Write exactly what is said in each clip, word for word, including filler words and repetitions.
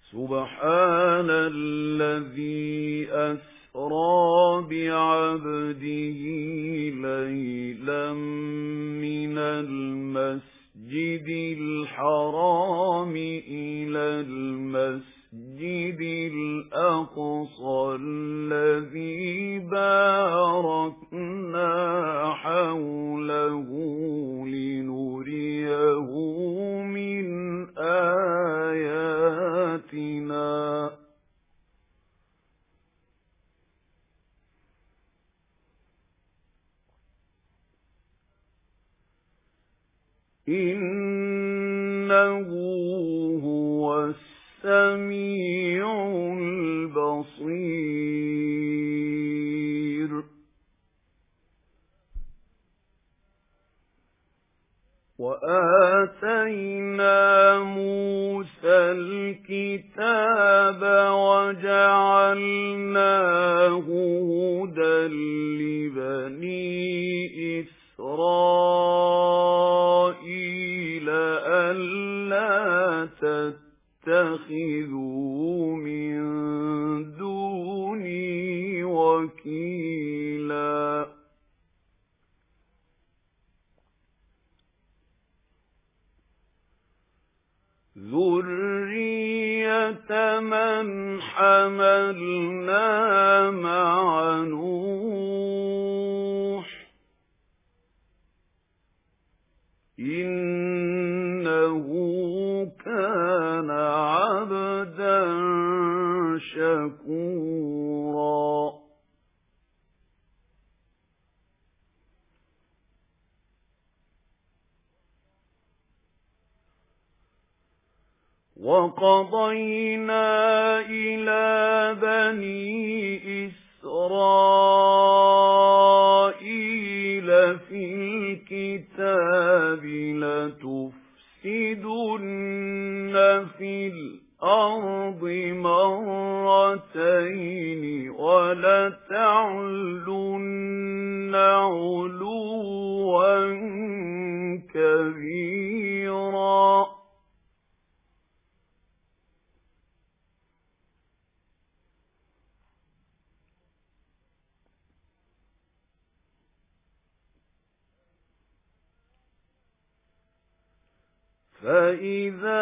سبحان الذي أسرى بعبده ليلا من المسجد الحرام إلى المسجد الأقصى الذي باركنا حوله لنريه من آياتنا إنه هو السميع البصير وآتينا موسى الكتاب وجعلناه هدى لبني إسرائيل ألا تتخذوا من دوني وكيلا ذرية من حملنا مع نوح إنه كان عبدا شكورا وقضينا إلى بني إسرائيل في الكتاب لتفسدن في الأرض مرتين ولتعلن علوا كبيرا فإذا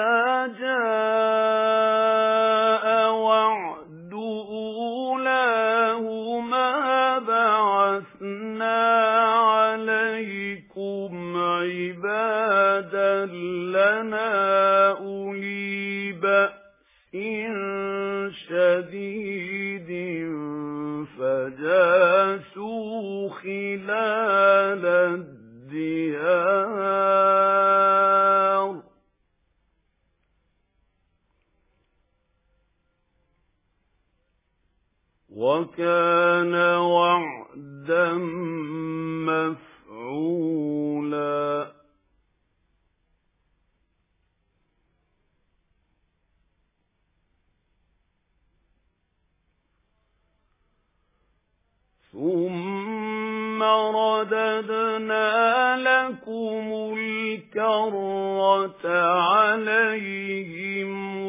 جاء وعد أولاهما بعثنا عليكم عبادا لنا أولي بأس شديد فجاسوا خلال الديار وكان وعدا مفعولا ثم رددنا لكم الكرة عليهم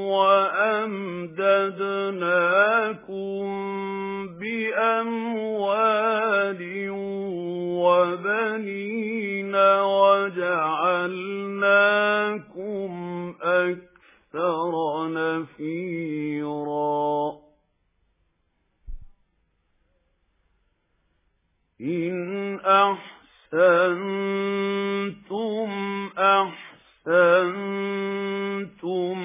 وأمددناكم بأموال وبنين وجعلناكم أكثر نفيرا إن أحسنتم أحسنتم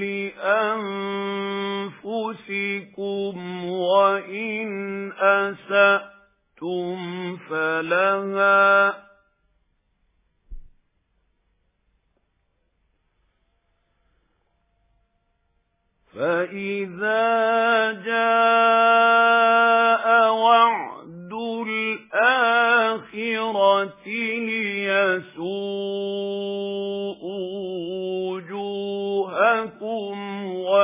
لأنفسكم وإن أسأتم فلها فإذا جاء وعد الآخرة ليسوءوا وجوهكم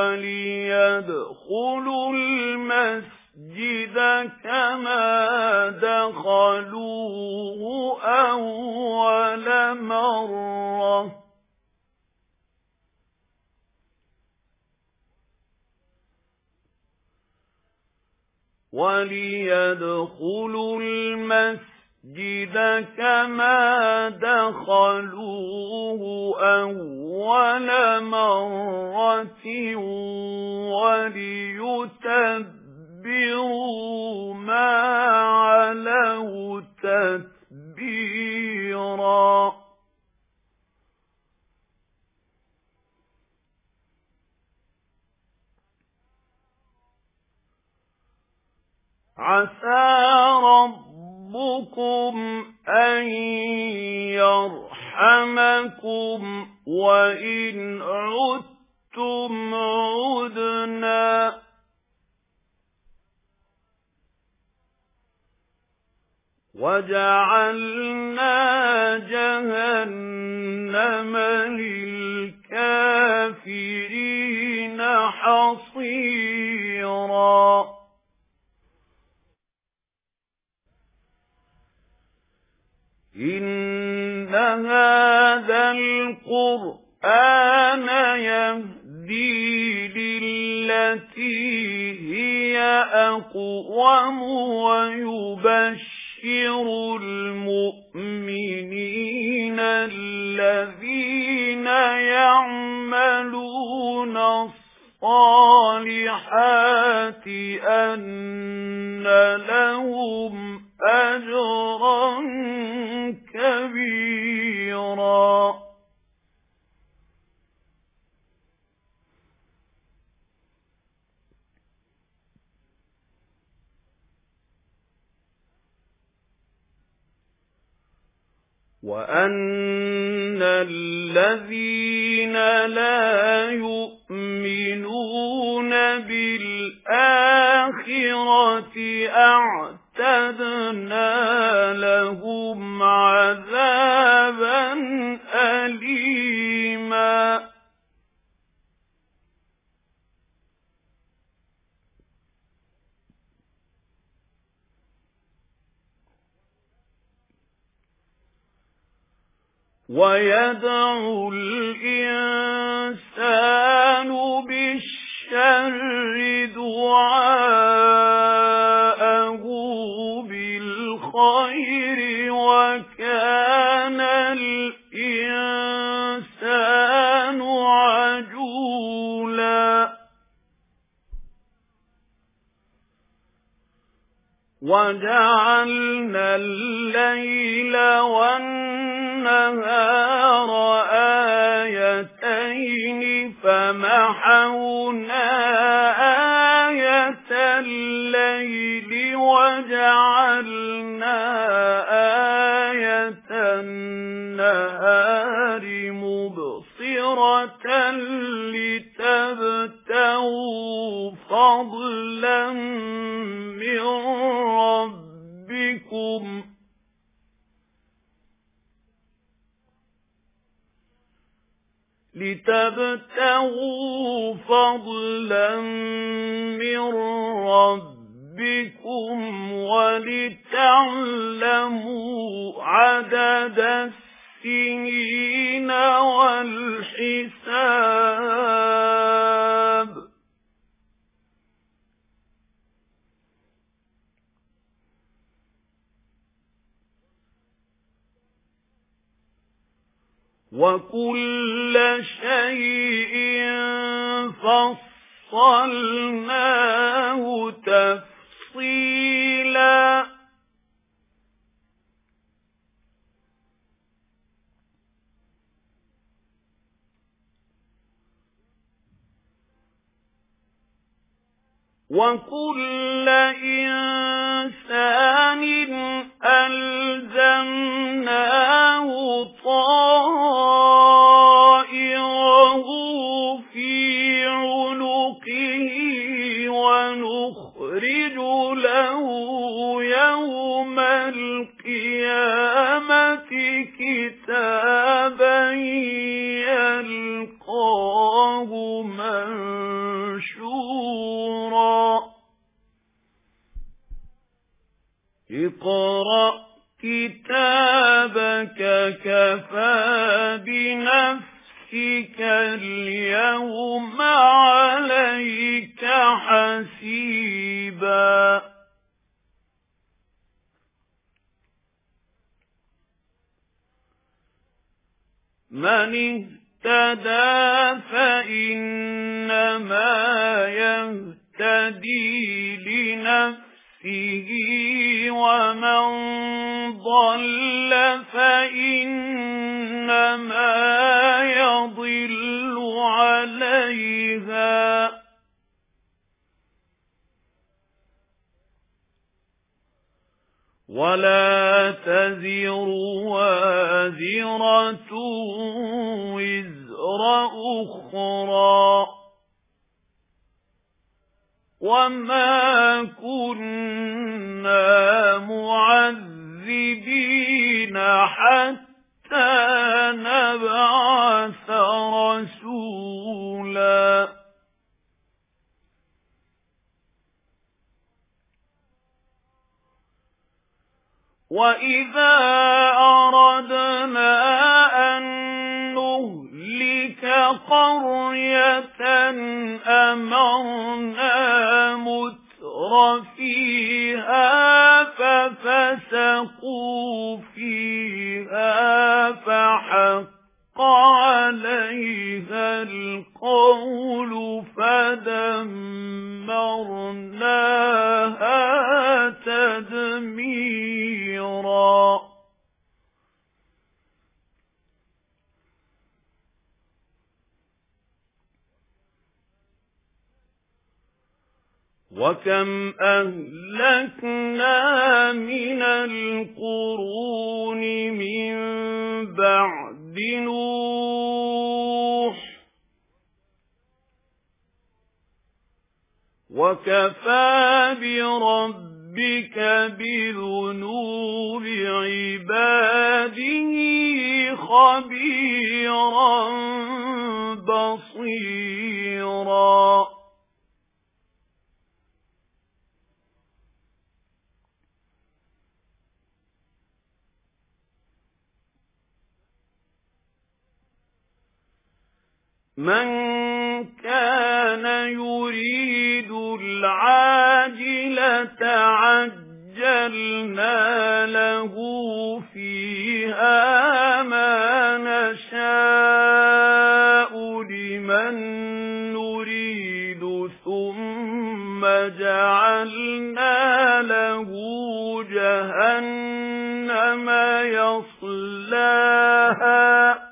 وليدخلوا المسجد كما دخلوه أول مرة وَلِيَدْخُلُوا الْمَسْجِدَ كَمَا دَخَلُوهُ أَوَّلَ مَرَّةٍ وَلِيُتَبِّرُوا مَا عَلَوْا تَتْبِيرًا. عَسَى رَبُّكُمْ أَن يَرْحَمَكُمْ وَإِنْ عُدتُّمْ عُدْنَا وَجَعَلْنَا جَهَنَّمَ لِلْكَافِرِينَ حَصِيرًا. إِنَّ هَذَا الْقُرْآنَ يَهْدِي لِلَّتِي هِيَ أَقْوَمُ وَيُبَشِّرُ الْمُؤْمِنِينَ الَّذِينَ يَعْمَلُونَ الصَّالِحَاتِ أَنَّ لَهُمْ أَجْرًا كَبِيرًا. وَأَنَّ الَّذِينَ لَا يُؤْمِنُونَ بِالْآخِرَةِ أَعْتَدْنَا لَهُمْ عَذَابًا أَلِيمًا. وَيَدْعُ الْإِنسَانُ بِالشَّرِّ دُعَاءَهُ بِالْخَيْرِ وَكَانَ الْإِنسَانُ عَجُولًا. وَجَعَلْنَا اللَّيْلَ وَالنَّهَارَ آيَتَيْنِ فَمَحَوْنَا آيَةَ اللَّيْلِ وَجَعَلْنَا آيَةَ النَّهَارِ مُبْصِرَةً لِتَبْتَغُوا فَضْلًا مِنْ رَبِّكُمْ لِتَبْتَغُوا فَضْلًا مِنْ رَبِّكُمْ وَلِتَعْلَمُوا عَدَدَ السِّنِينَ وَالْحِسَابَ. وَكُلَّ شَيْءٍ فَصَّلْنَاهُ تَفْصِيلًا. وَكُلَّ إِنسَانٍ أَلْزَمْنَاهُ طَائِرَهُ فِي عُنُقِهِ وَنُخْرِجُ لَهُ يَوْمَ الْقِيَامَةِ كِتَابًا يَلْقَاهُ مَنشُورًا. اقْرَأْ كِتَابَكَ كَفَى بِنَفْسِكَ الْيَوْمَ عَلَيْكَ حَسِيبًا. من اهتدى فإنما يهتدي لنفسه ومن ضل فإنما يضل عليها ولا تزر وازرة وزر أخرى وما كنا معذبين حتى نبعث رسولا وَإِذَا أَرَدْنَا أَن نُّهْلِكَ قَرْيَةً أَمَرْنَا مُتْرَفِيهَا فَفَسَقُوا فِيهَا فَحَقَّ عَلَيْهَا الْقَوْلُ فَدَمَّرْنَاهَا تَدْمِيرًا. وَكَمْ أَهْلَكْنَا مِنَ الْقُرُونِ مِنْ بَعْدِ نُوحٍ وَكَفَى بِرَبِّكَ بِذُنُوبِ عِبَادِهِ خَبِيرًا بَصِيرًا. مَنْ كَانَ يُرِيدُ الْعَاجِلَةَ عَجَّلْنَا لَهُ فِيهَا مَا نَشَاءُ لِمَن نُّرِيدُ ثُمَّ جَعَلْنَا لَهُ جَهَنَّمَ يَصْلَاهَا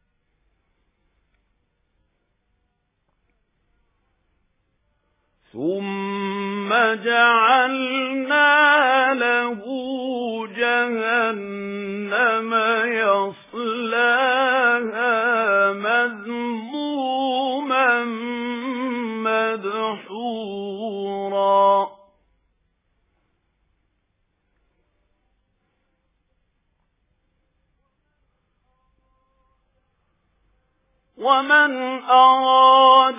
ثُمَّ جَعَلْنَا لَهُ جَهَنَّمَ يَصْلَاهَا مَذْمُومًا مَدْحُورًا. وَمَنْ أَرَادَ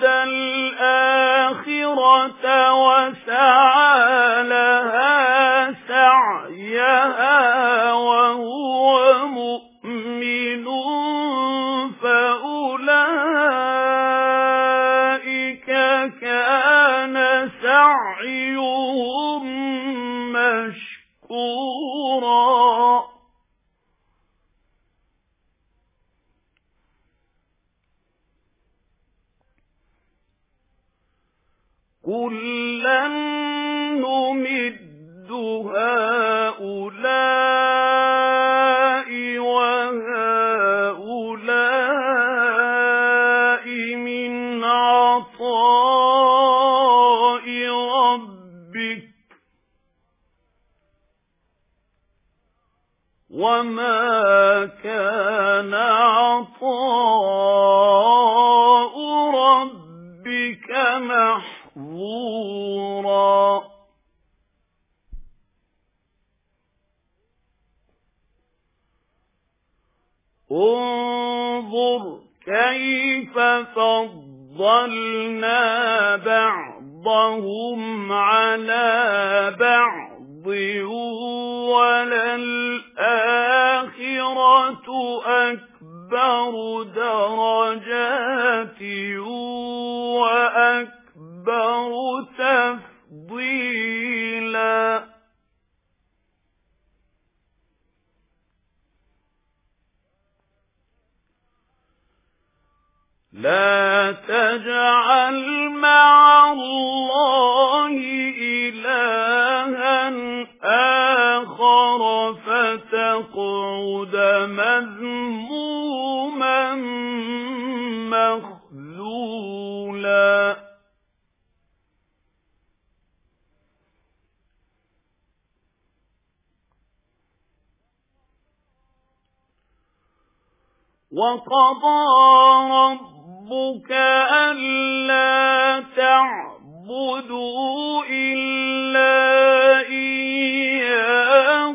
الْآخِرَةَ وَسَعَى لَهَا سَعْيَهَا وَهُوَ مُؤْمِنٌ فَأُولَئِكَ كَانَ سَعْيُهُم مَّشْكُورًا. كُلًّا نُّمِدُّ هَٰؤُلَاءِ وَهَٰؤُلَاءِ مِنْ عَطَاءِ رَبِّكَ وَمَا كَانَ عَطَاءُ رَبِّكَ مَحْظُورًا. انظُرْ كَيْفَ فَضَّلْنَا بَعْضَهُمْ عَلَى بَعْضٍ وَلَلْآخِرَةُ أَكْبَرُ دَرَجَاتٍ وَأَكْبَرُ تَفْضِيلًا. لا تجعل مع الله إلها آخر فتقعد مذموما مخذولا. وقضى ربك ألا تعبدوا إلا إياه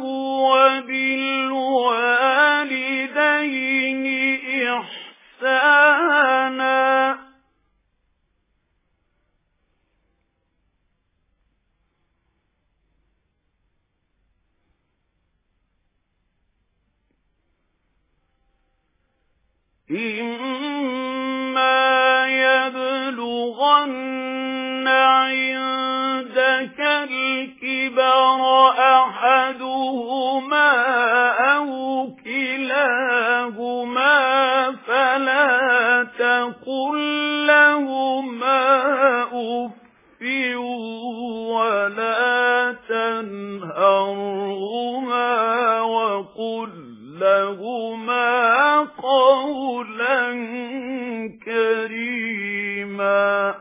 وبالوالدين إحسانا. إما يبلغن عندك الكبر أحدهما أو كلاهما فلا تقل لهما أف ولا تنهرهما وقل لهما قولا كريما.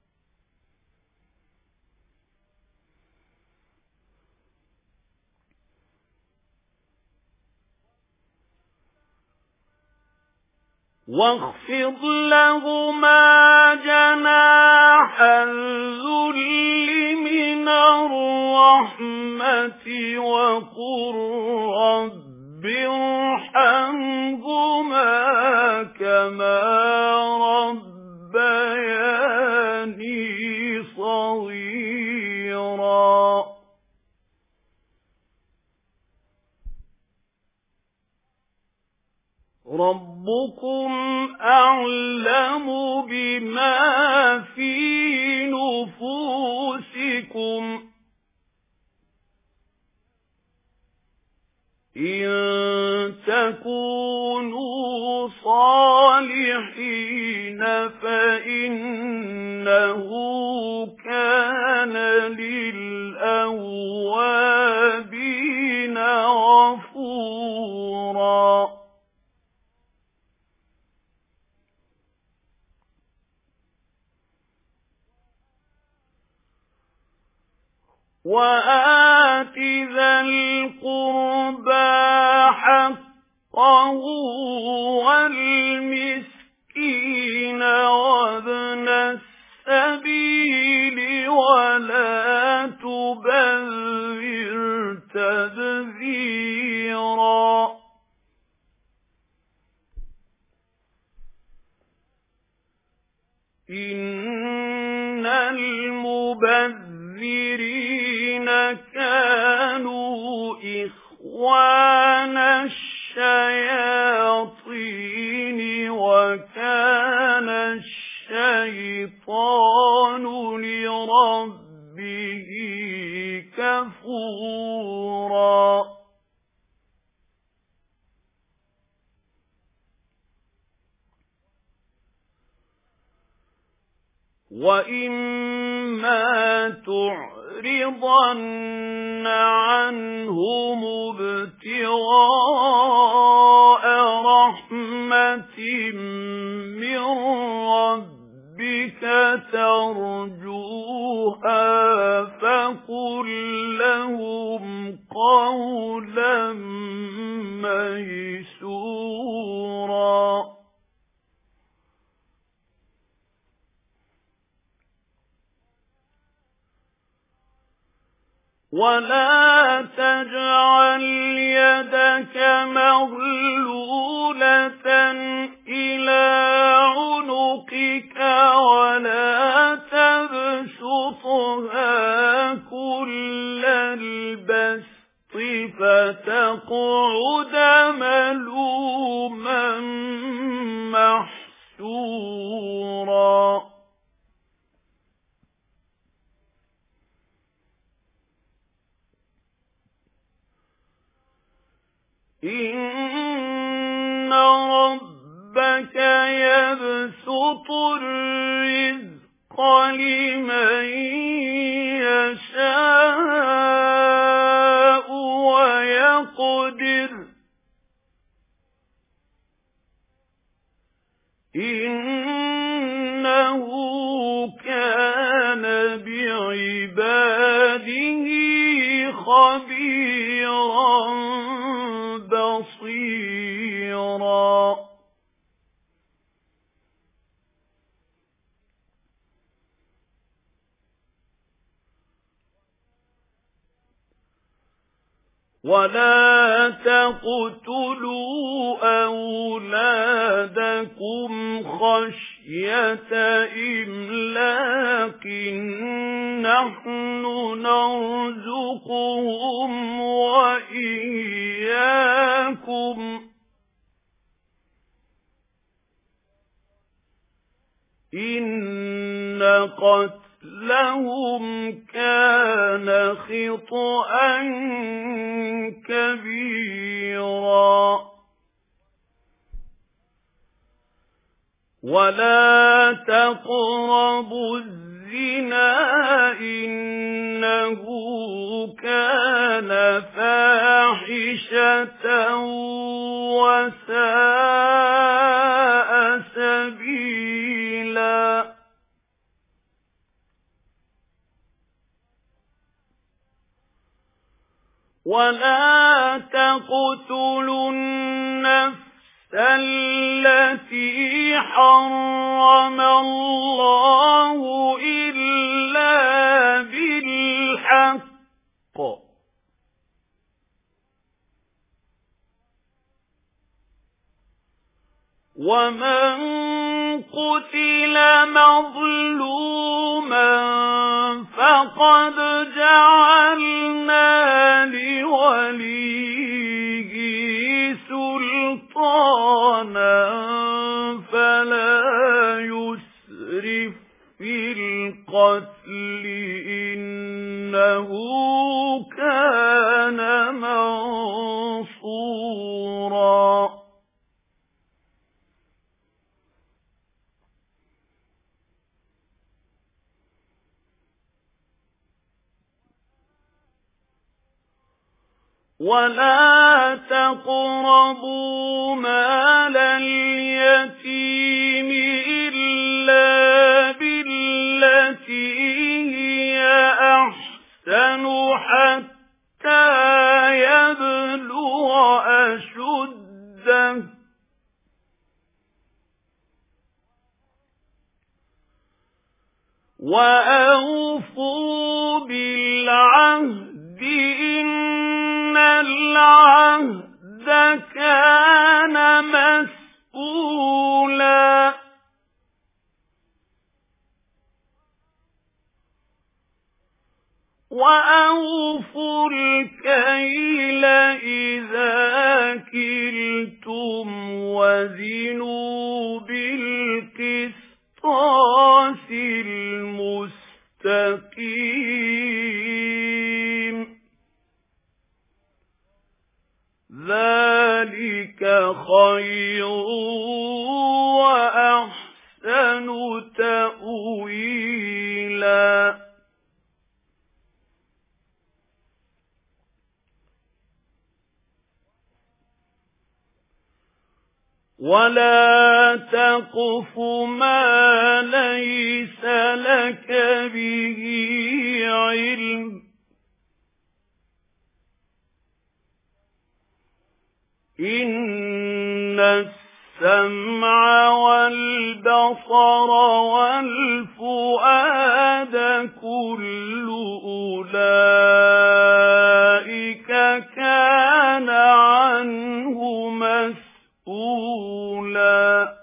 واخفض لهما جناح الذل من الرحمة وقل رب ارحمهما كما ربياني صغيرا. ربكم أعلم بما في نفوسكم إن تكونوا صالحين فإنه كان للأوابين غفورا. وآت ذا القربى حقه والمسكين وابن السبيل ولا تبذر تبذيرا. إن المبذرين كانوا إخوان الشياطين وكان الشيطان لربه كفورا. وَإِمَّا تُعْرِضَنَّ عَنْهُمُ ابْتِغَاءَ رَحْمَةٍ مِّن رَّبِّكَ تَرْجُوهَا فَقُل لَّهُمْ قَوْلًا مَّيْسُورًا. ولا تجعل يدك مغلولة إلى عنقك ولا تبسطها كل البسط فتقعد ملوما محسورا. إن ربك يبسط يَبْسُطُ الرِّزْقَ لِمَن يَشَاءُ وَيَقْدِرُ إِنَّهُ كَانَ بِعِبَادِهِ خَبِيرًا بَصِيرًا. وَلَا تَقْتُلُوا أَوْلَادَكُمْ خَشْيَةَ إِمْلَاقٍ نَّحْنُ نَرْزُقُهُمْ وَإِيَّاكُمْ إِنَّ قَتْلَهُمْ كَانَ خِطْئًا كَبِيرًا. وَلَا تَقْرَبُوا الزِّنَا إِنَّهُ كَانَ فَاحِشَةً وَسَاءَ سَبِيلًا. وَلَا تَقْتُلُوا النَّفْسَ الَّتِي حَرَّمَ اللَّهُ إِلَّا بِالْحَقِّ وَمَنْ قُتِلَ مَظْلُومًا فَقَدْ جَعَلْنَا لِوَلِيِّهِ سُلْطَانًا فَلَا يُسْرِفْ فِي الْقَتْلِ إِنَّهُ كَانَ مَنصُورًا. وَلَا تَقْرَبُوا مَالَ الْيَتِيمِ إِلَّا بِالَّتِي هِيَ أَحْسَنُ حَتَّى يَبْلُغَ أَشُدَّهُ وَأَوْفُوا بِالْعَهْدِ إِنَّ الْعَهْدَ كَانَ مَسْئُولًا. وَأَوْفُوا الْكَيْلَ إِذَا كِلْتُمْ وَزِنُوا بِالْقِسْطَاسِ الْمُسْتَقِيمِ ذَلِكَ خَيْرٌ وَأَحْسَنُ تَأْوِيلًا. وَلَا تَقْفُ مَا لَيْسَ لَكَ بِهِ عِلْمٌ إِنَّ السَّمْعَ وَالْبَصَرَ وَالْفُؤَادَ كُلُّ أُولَئِكَ كَانَ عَنْهُ مسؤولا.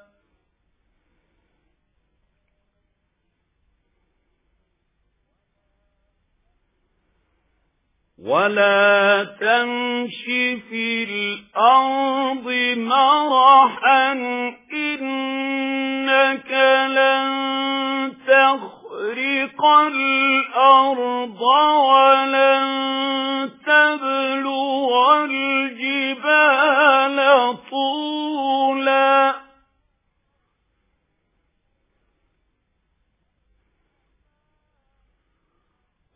وَلَا تَمْشِ فِي الْأَرْضِ مَرَحًا إِنَّكَ لَن تَخْرِقَ الْأَرْضَ وَلَن تَبْلُغَ الْجِبَالَ طُولًا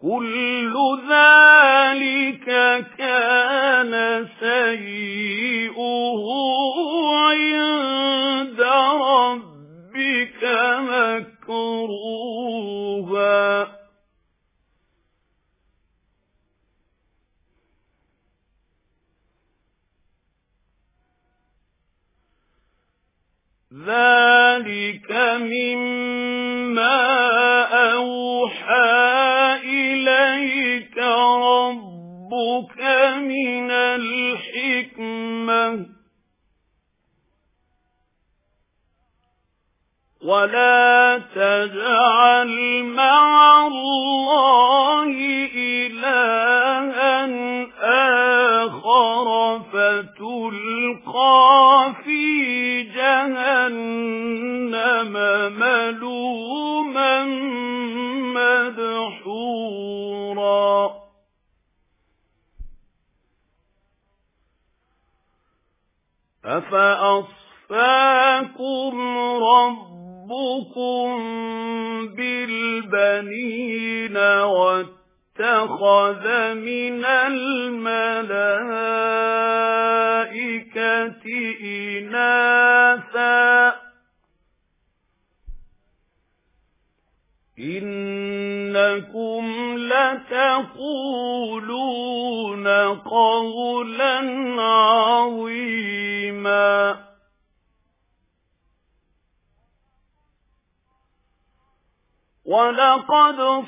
كل ذلك كان سيئه عند ربك مكروها ذلك مما أوحى إليك ربك من الحكمة ولا تجعل مع الله إلها آخر فتلقى في جهنم ملوما مدحورا أفأصفاكم ربكم بالبنين واتخذ من الملائكة إناثا إنكم لتقولون قولا عظيما ولقد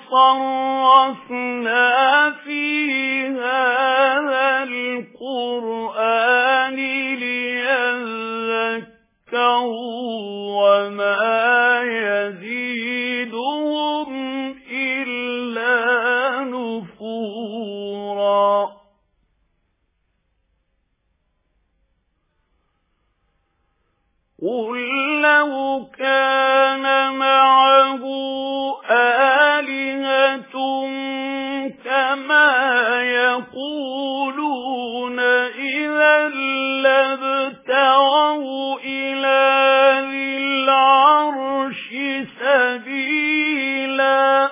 صرفنا في هذا القرآن ليذكروا وما يزيدهم إلا نفورا قل لو كان معه آلهة كما يقولون إذا لابتغوا إلى ذي العرش سبيلا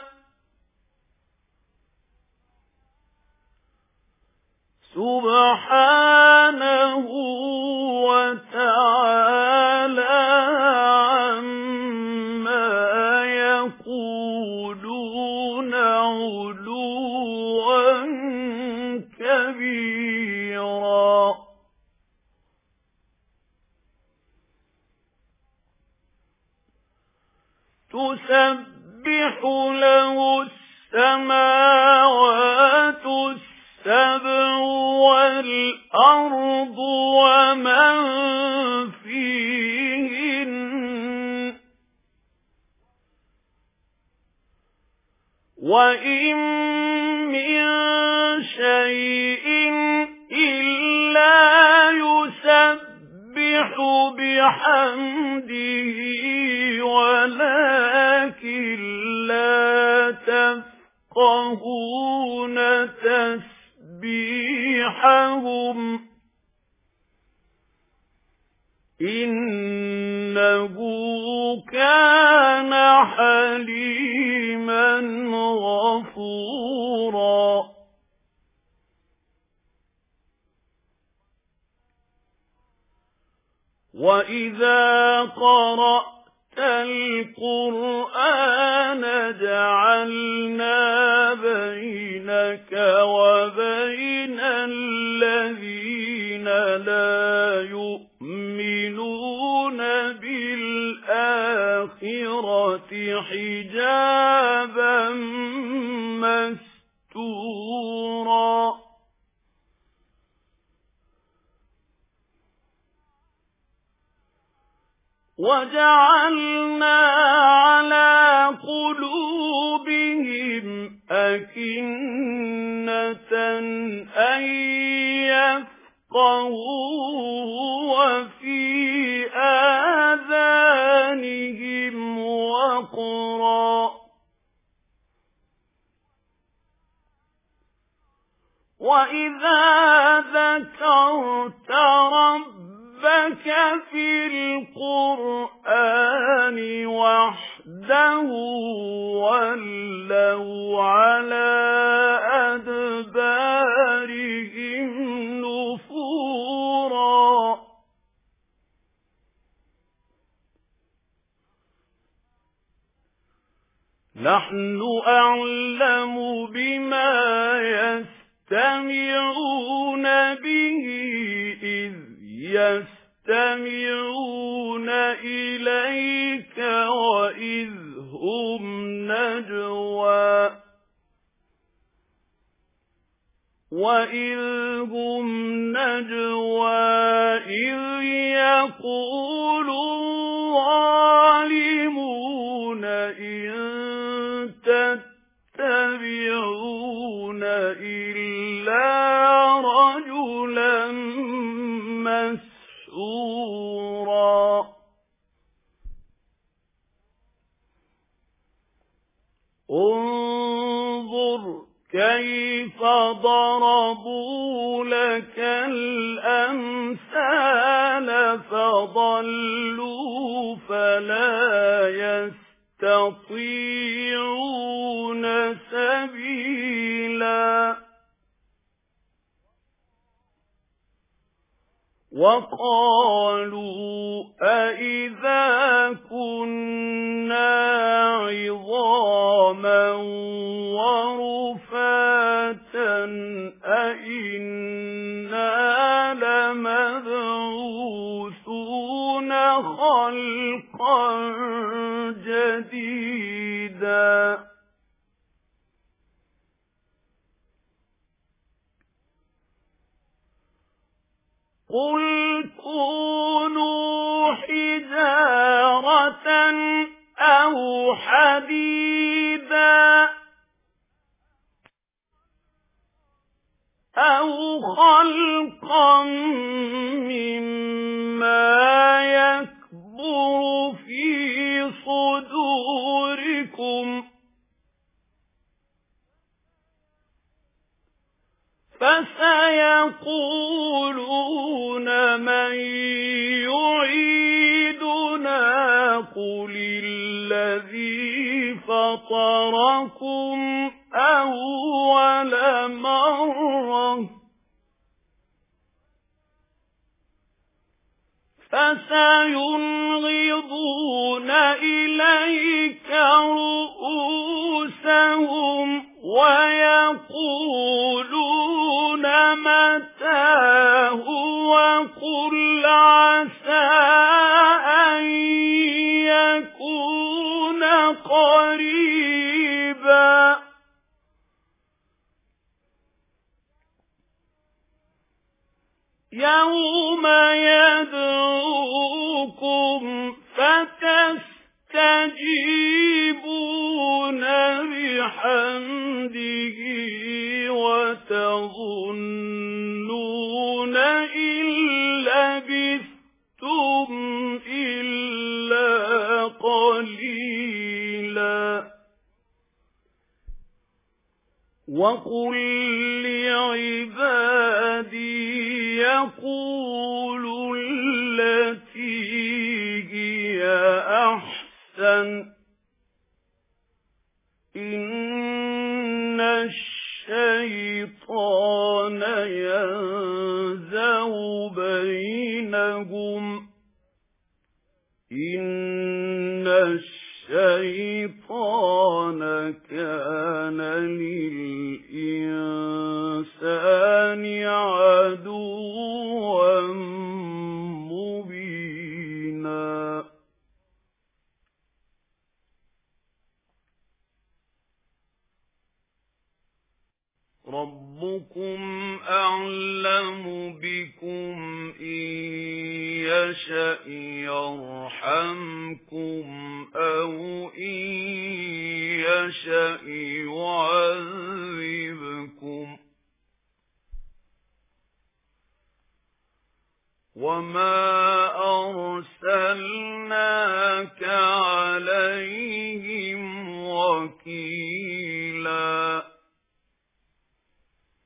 سبحانه وتعالى عما يقولون علوا كبيرا تسبح له السماوات السبع والأرض ومن فيهن وإن من شيء إلا يسبح بحمده ولكن لا تفقهون تسبيحهم إنه كان حليما غفورا وإذا قرأت القرآن جعلنا بينك وبين الذين لا يؤمنون بالآخرة حجابا مستورا وجعلنا على قلوبهم أكنة أن يفقهوا وفي آذانهم وقرا وإذا ذكرت ربك في القرآن وحده وحده ولوا على أدبارهم نفورا نحن أعلم بما يستمعون به إذ يستمعون إليك وإذ هم نجوى وإذ هم نجوى إذ يقول الظالمون إن تتبعون إلا رجلا مسحورا انظر كيف ضربوا لك الأمثال فضلوا فلا يستطيعون سبيلا وقالوا أإذا كنا عظاما ورفاتا أإنا لمبعوثون خلقا جديدا قل كونوا حجارة أو حديدا أو خلقا مما يكبر في صدوركم فسيقولون من يعيدنا قل الذي فطركم أول مرة فسينغضون إليك رؤوسهم ويقولون متاه وقل عسى أن يكون قريبا يوم يدعوكم فتستجيبون بحمده وتظنون إن لبثتم إلا قليلا وقل لعبادي يقولوا التي هي أحسن إن الشيطان ينزغ بينهم إن الشيطان كان للإنسان عدوا مبينا ربكم أعلم بكم إن يشأ يرحمكم أو إن يشأ يعذبكم وما أرسلناك عليهم وكيلا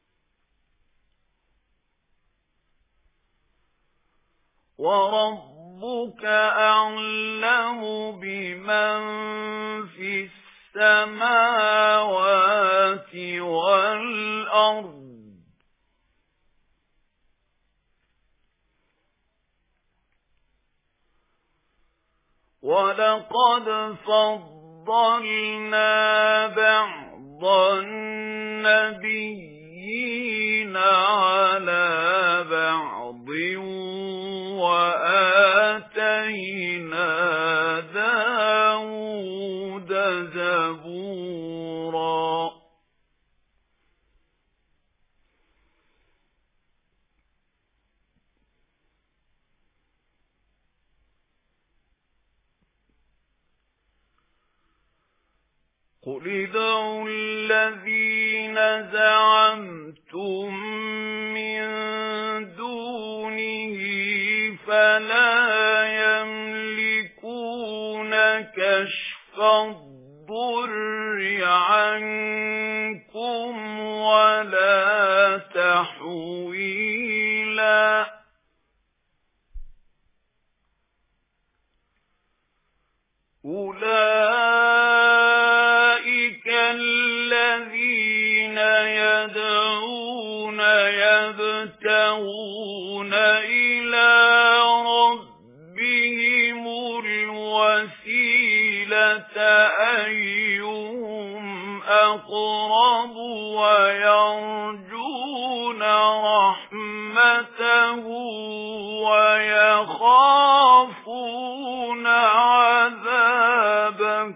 ورب رَبُّكَ أَعْلَمُ بِمَنْ فِي السَّمَاوَاتِ وَالْأَرْضِ وَلَقَدْ فَضَّلْنَا بَعْضَ النَّبِيِّينَ عَلَى بَعْضٍ وَآتَيْنَا دَاوُودَ زَبُورًا. قُلِ ادْعُوا الَّذِينَ زَعَمْتُم مِّن دُونِهِ فَلَا يَمْلِكُونَ كَشْفَ الضُّرِّ عَنكُمْ وَلَا تَحْوِيلًا. أُولَئِكَ الَّذِينَ يَدْعُونَ يَبْتَغُونَ إِلَى رَبِّهِمُ الْوَسِيلَةَ أَيُّهُمْ أَقْرَبُ وَيَرْجُونَ رَحْمَتَهُ وَيَخَافُونَ عَذَابَهُ.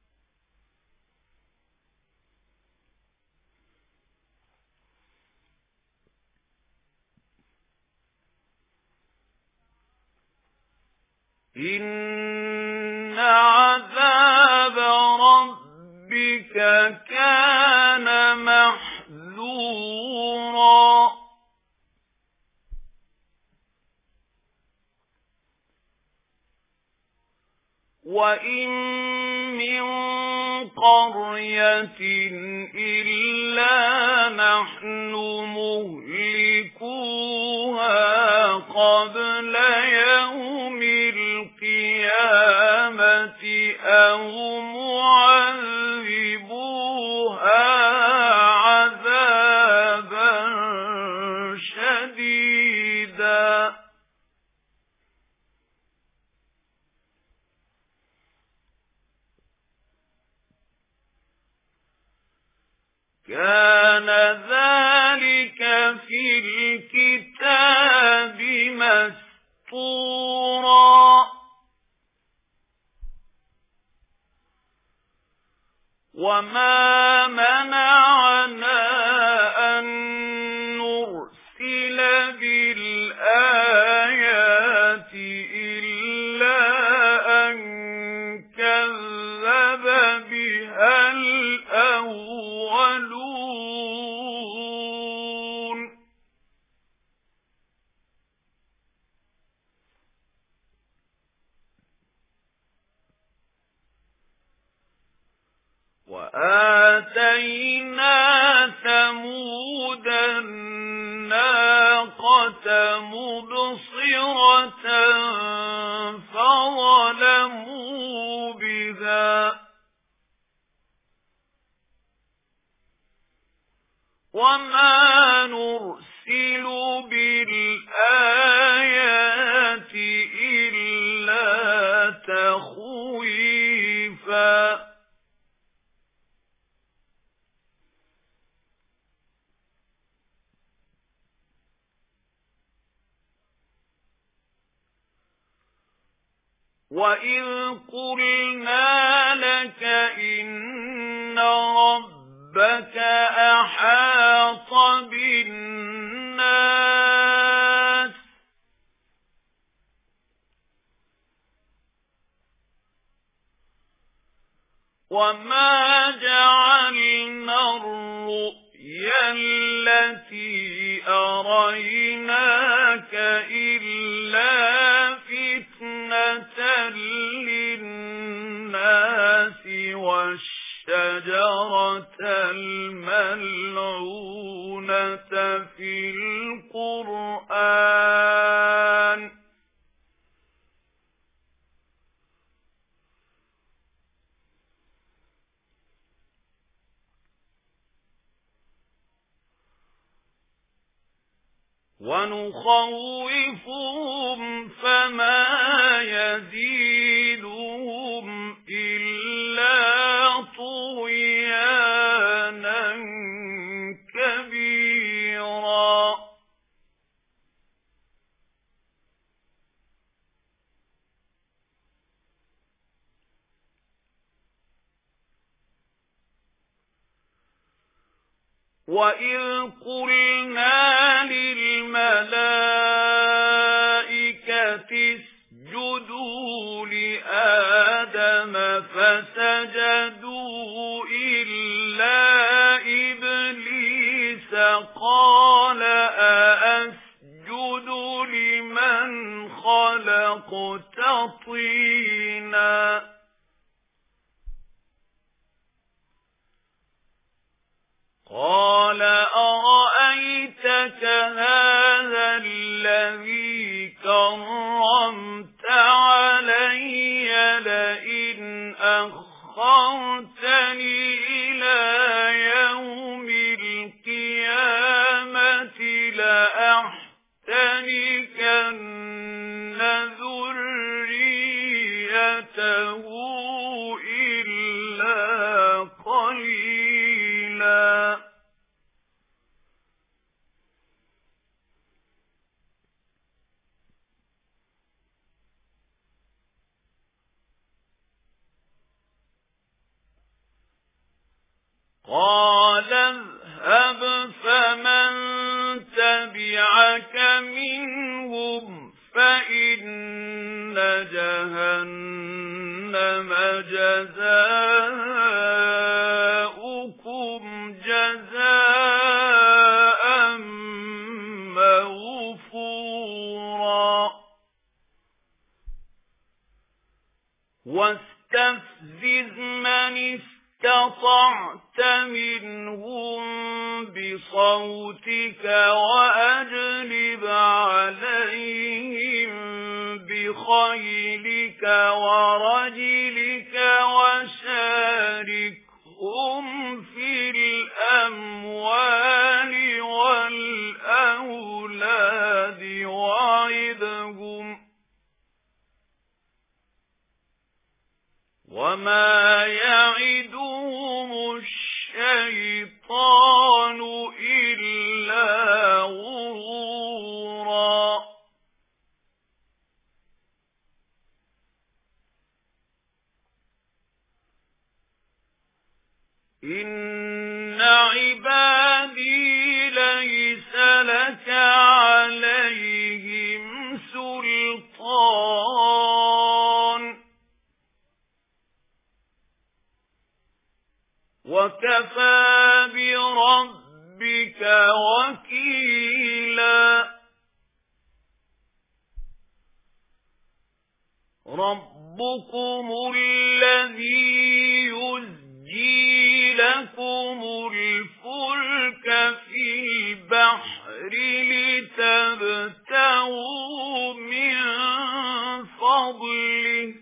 إِنَّ عَذَابَ رَبِّكَ كَانَ مَحْذُورًا. وَإِن مِّن قَرْيَةٍ إِلَّا نَحْنُ مُهْلِكُوهَا قَبْلَ يَوْمِ الْقِيَامَةِ أَوْ مُعَذِّبُوهَا عَذَابًا شَدِيدًا. كَانَ ذَلِكَ فِي الْكِتَابِ مَسْطُورًا. وَمَا مَنَعَنَا أَن نُّرْسِلَ بِالْآيَاتِ إِلَّا أَن كَذَّبَ بِهَا الْأَوَّلُونَ. وَآتَيْنَا ثَمُودَ النَّاقَةَ مُبْصِرَةً فَظَلَمُوا بِهَا وَمَا نُرْسِلُ بِالْآيَاتِ إِلَّا تَخْوِيفًا. وَإِذْ قُلْنَا لَكَ إِنَّ رَبَّكَ أَحَاطَ بِالنَّاسِ وَمَا جَعَلْنَا الرُّؤْيَا الَّتِي أَرَيْنَاكَ إِلَّا فِتْنَةً لِلنَّاسِ وَالشَّجَرَةَ الْمَلْعُونَةَ فِي الْقُرْآنِ ونخوفهم فما يزيدهم إلا طغيانا كبيرا وَإِذْ قُلْنَا لِلْمَلَائِكَةِ اسْجُدُوا لِآدَمَ فَسَجَدُوا إِلَّا إِبْلِيسَ قَالَ أَأَسْجُدُ لِمَنْ خَلَقْتَ طِينًا قَالَ أَرَأَيْتَكَ هَذَا الَّذِي كَرَّمْتَ عَلَيَّ لَئِنْ أَخَّرْتَنِي إِلَى يَوْمِ الْقِيَامَةِ لَأَحْتَنِكَنَّ ذُرِّيَّتَهُ إِلَّا قَلِيلًا قَالَ اذْهَبْ فَمَن تَبِعَكَ مِنْهُمْ فَإِنَّ جَهَنَّمَ جَزَاؤُكُمْ جَزَاءً مَّوْفُورًا وَاسْتَفْزِزْ مَنِ اسْتَطَعْتَ مِنْهُمْ بِصَوْتِكَ وَأَجْلِبْ عَلَيْهِمْ بِخَيْلِكَ وَرَجِلِكَ وَشَارِكْهُمْ فِي الْأَمْوَالِ وَالْأَوْلَادِ وَعِدْهُمْ وَمَا يَعِدُهُمُ الشَّيْطَانُ إِلَّا غُرُورًا إِنَّ عِبَادِي لَيْسَ لَكَ عَلَيْهِمْ سُلْطَانٌ وَكَفَى بِرَبِّكَ وَكِيلًا رَبُّكُمُ الَّذِي يُزْجِي لَكُمُ الْفُلْكَ فِي الْبَحْرِ لِتَبْتَغُوا مِنْ فَضْلِهِ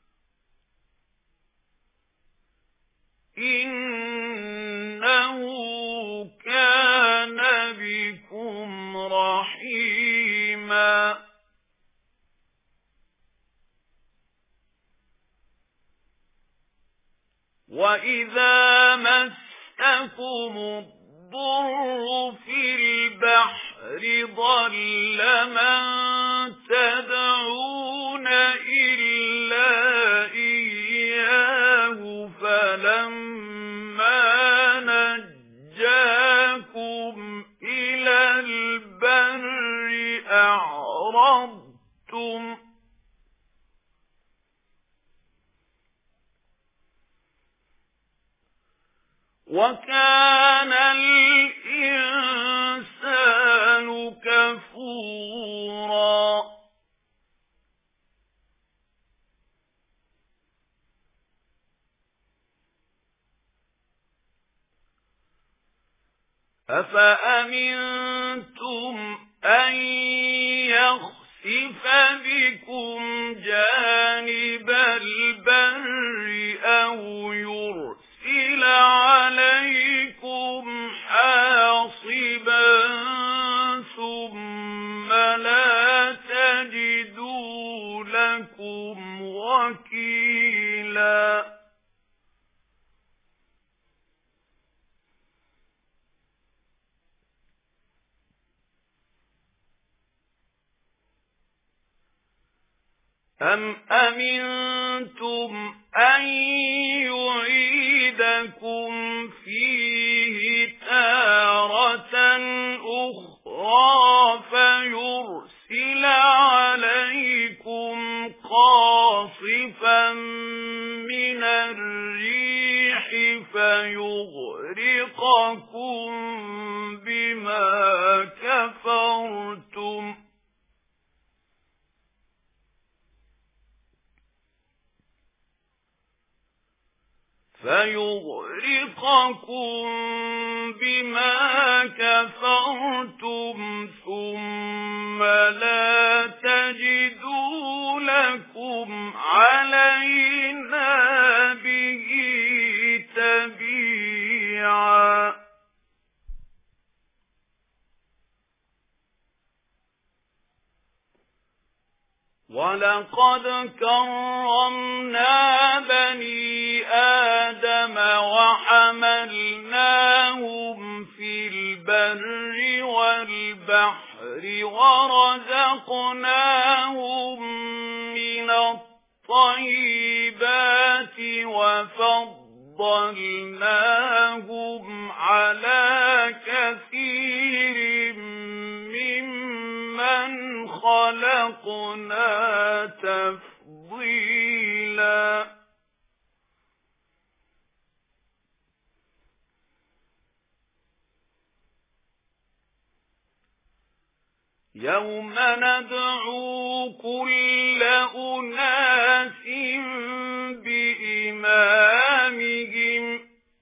إِنَّهُ كَانَ بِكُمْ رَحِيمًا وَإِذَا مَسَّكُمُ الضُّرُّ فِي الْبَحْرِ ضَلَّ مَن تَدْعُونَ إِلَّا إِيَّاهُ فَلَمَّا نَجَّاكُمْ إِلَى الْبَرِّ أَعْرَضْتُمْ وَكَانَ الْإِنسَانُ كَفُورًا أَفَأَمِنْتُمْ أَنْ يَخْسِفَ بِكُمْ جَانِبَ الْبَرِّ أَوْ يُرْسِلَ عَلَيْكُمْ حَاصِبًا ثُمَّ أَمْ أَمِنْتُمْ أَنْ يُعِيدَكُمْ فِيهِ تَارَةً أُخْرَى فَيُرْسِلَ عَلَيْكُمْ قَاصِفًا مِنَ الرِّيحِ فَيُغْرِقَكُمْ بِمَا كَفَرْتُمْ فَيُغْرِقَكُم بِمَا كَفَرْتُمْ ثُمَّ لَا تَجِدُوا لَكُمْ عَلَيْنَا بِهِ تَبِيعًا. وَلَقَدْ كَرَّمْنَا بَنِي آدَمَ وَحَمَلْنَاهُمْ فِي الْبَرِّ وَالْبَحْرِ وَرَزَقْنَاهُم مِّنَ الطَّيِّبَاتِ وَفَضَّلْنَاهُمْ عَلَى كَثِيرٍ مِّمَّنْ خَلَقْنَا تَفْضِيلًا. يَوْمَ نَدْعُو كُلَّ أُنَاسٍ بِإِمَامِهِمْ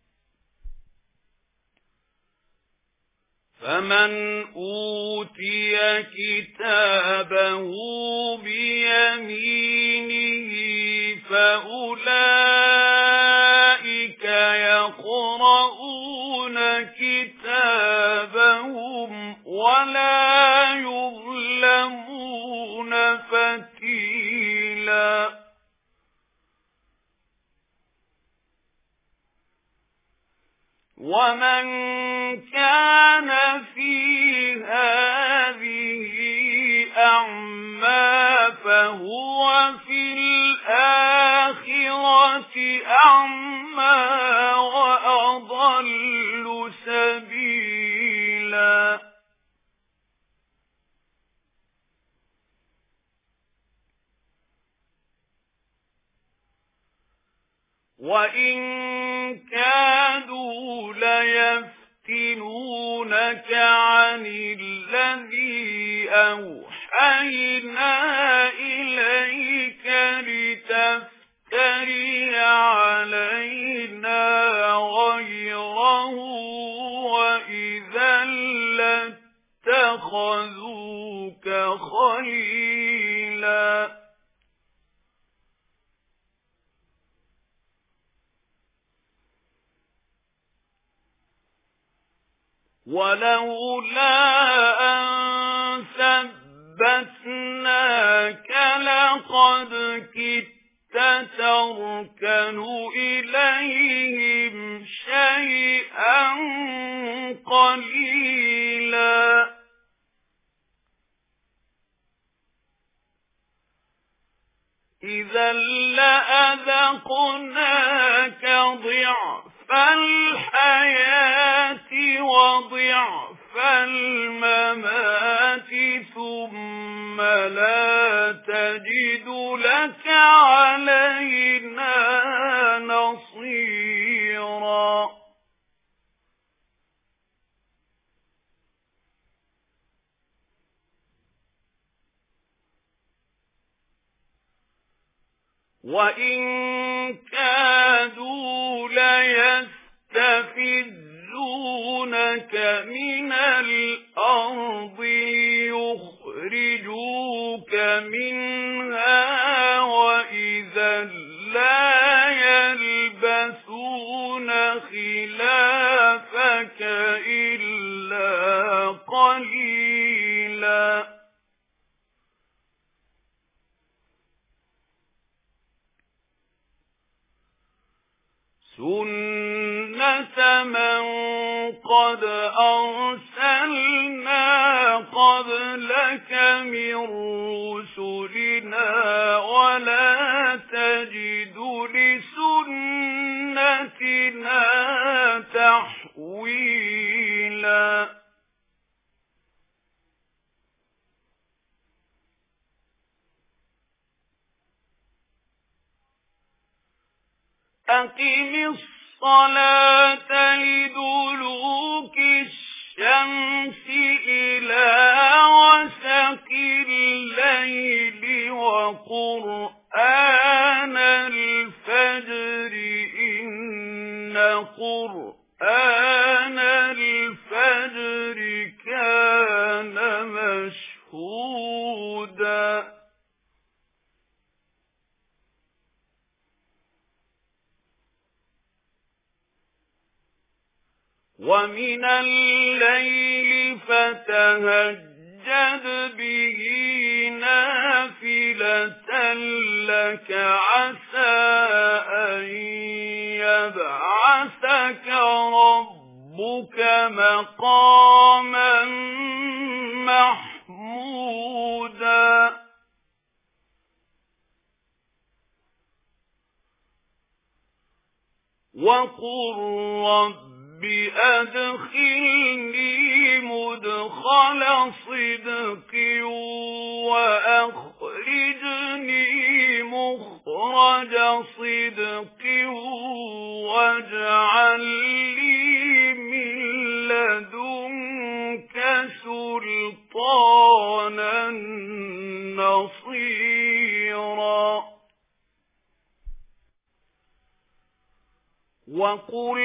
فَمَنْ أُوتِيَ كِتَابَهُ بِيَمِينِهِ فَأُولَئِكَ يَقْرَؤُونَ كِتَابَهُمْ وَلَا يُظْلَمُونَ فَتِيلًا. وَمَنْ كَانَ فِي هَذِهِ أَعْمَى فَهُوَ فِي الْآخِرَةِ أَعْمَى وَأَضَلُّ سَبِيلًا. وَإِنْ كَادُوا لَيَفْتِنُونَكَ عَنِ الَّذِي أَوْحَيْنَا إِلَيْكَ لِتَفْتَرِيَ عَلَيْنَا غَيْرَهُ وَإِذًا لَاتَّخَذُوكَ خَلِيلًا. وَلَوْلَا أَن ثَبَّتْنَاكَ لَقَدْ كِدتَّ تَرْكَنُ إِلَيْهِمْ شَيْئًا قَلِيلًا. إِذًا لَّأَذَقْنَاكَ ضِعْفَ الْحَيَاةِ وَضِعْفَ الْمَمَاتِ ثُمَّ لَا تَجِدُ لَكَ عَلَيْنَا نَصِيرًا. وَإِنْ كَادُوا لَيَسْتَفِزُّونَكَ مِنَ الْأَرْضِ لِيُخْرِجُوكَ مِنْهَا وَإِذًا لَّا يَلْبَثُونَ خِلَافَكَ إِلَّا قَلِيلًا. سُنَّةَ مَنْ قَدْ أَرْسَلْنَا قَبْلَكَ مِنْ رُسُلِنَا ولا تجد لسنتنا تحويلا أقم الصلاة لدلوك الشمس إلى غسق الليل وقرآن الفجر إن قرآن الفجر كان مشهودا ومن الليل فتهجد به نافلة لك عسى أن يبعثك ربك مقاما محمودا وقل رب بأدخلني مدخل صدق وأخرجني مخرج صدق واجعل لي من لدنك سلطانا نصيرا وقل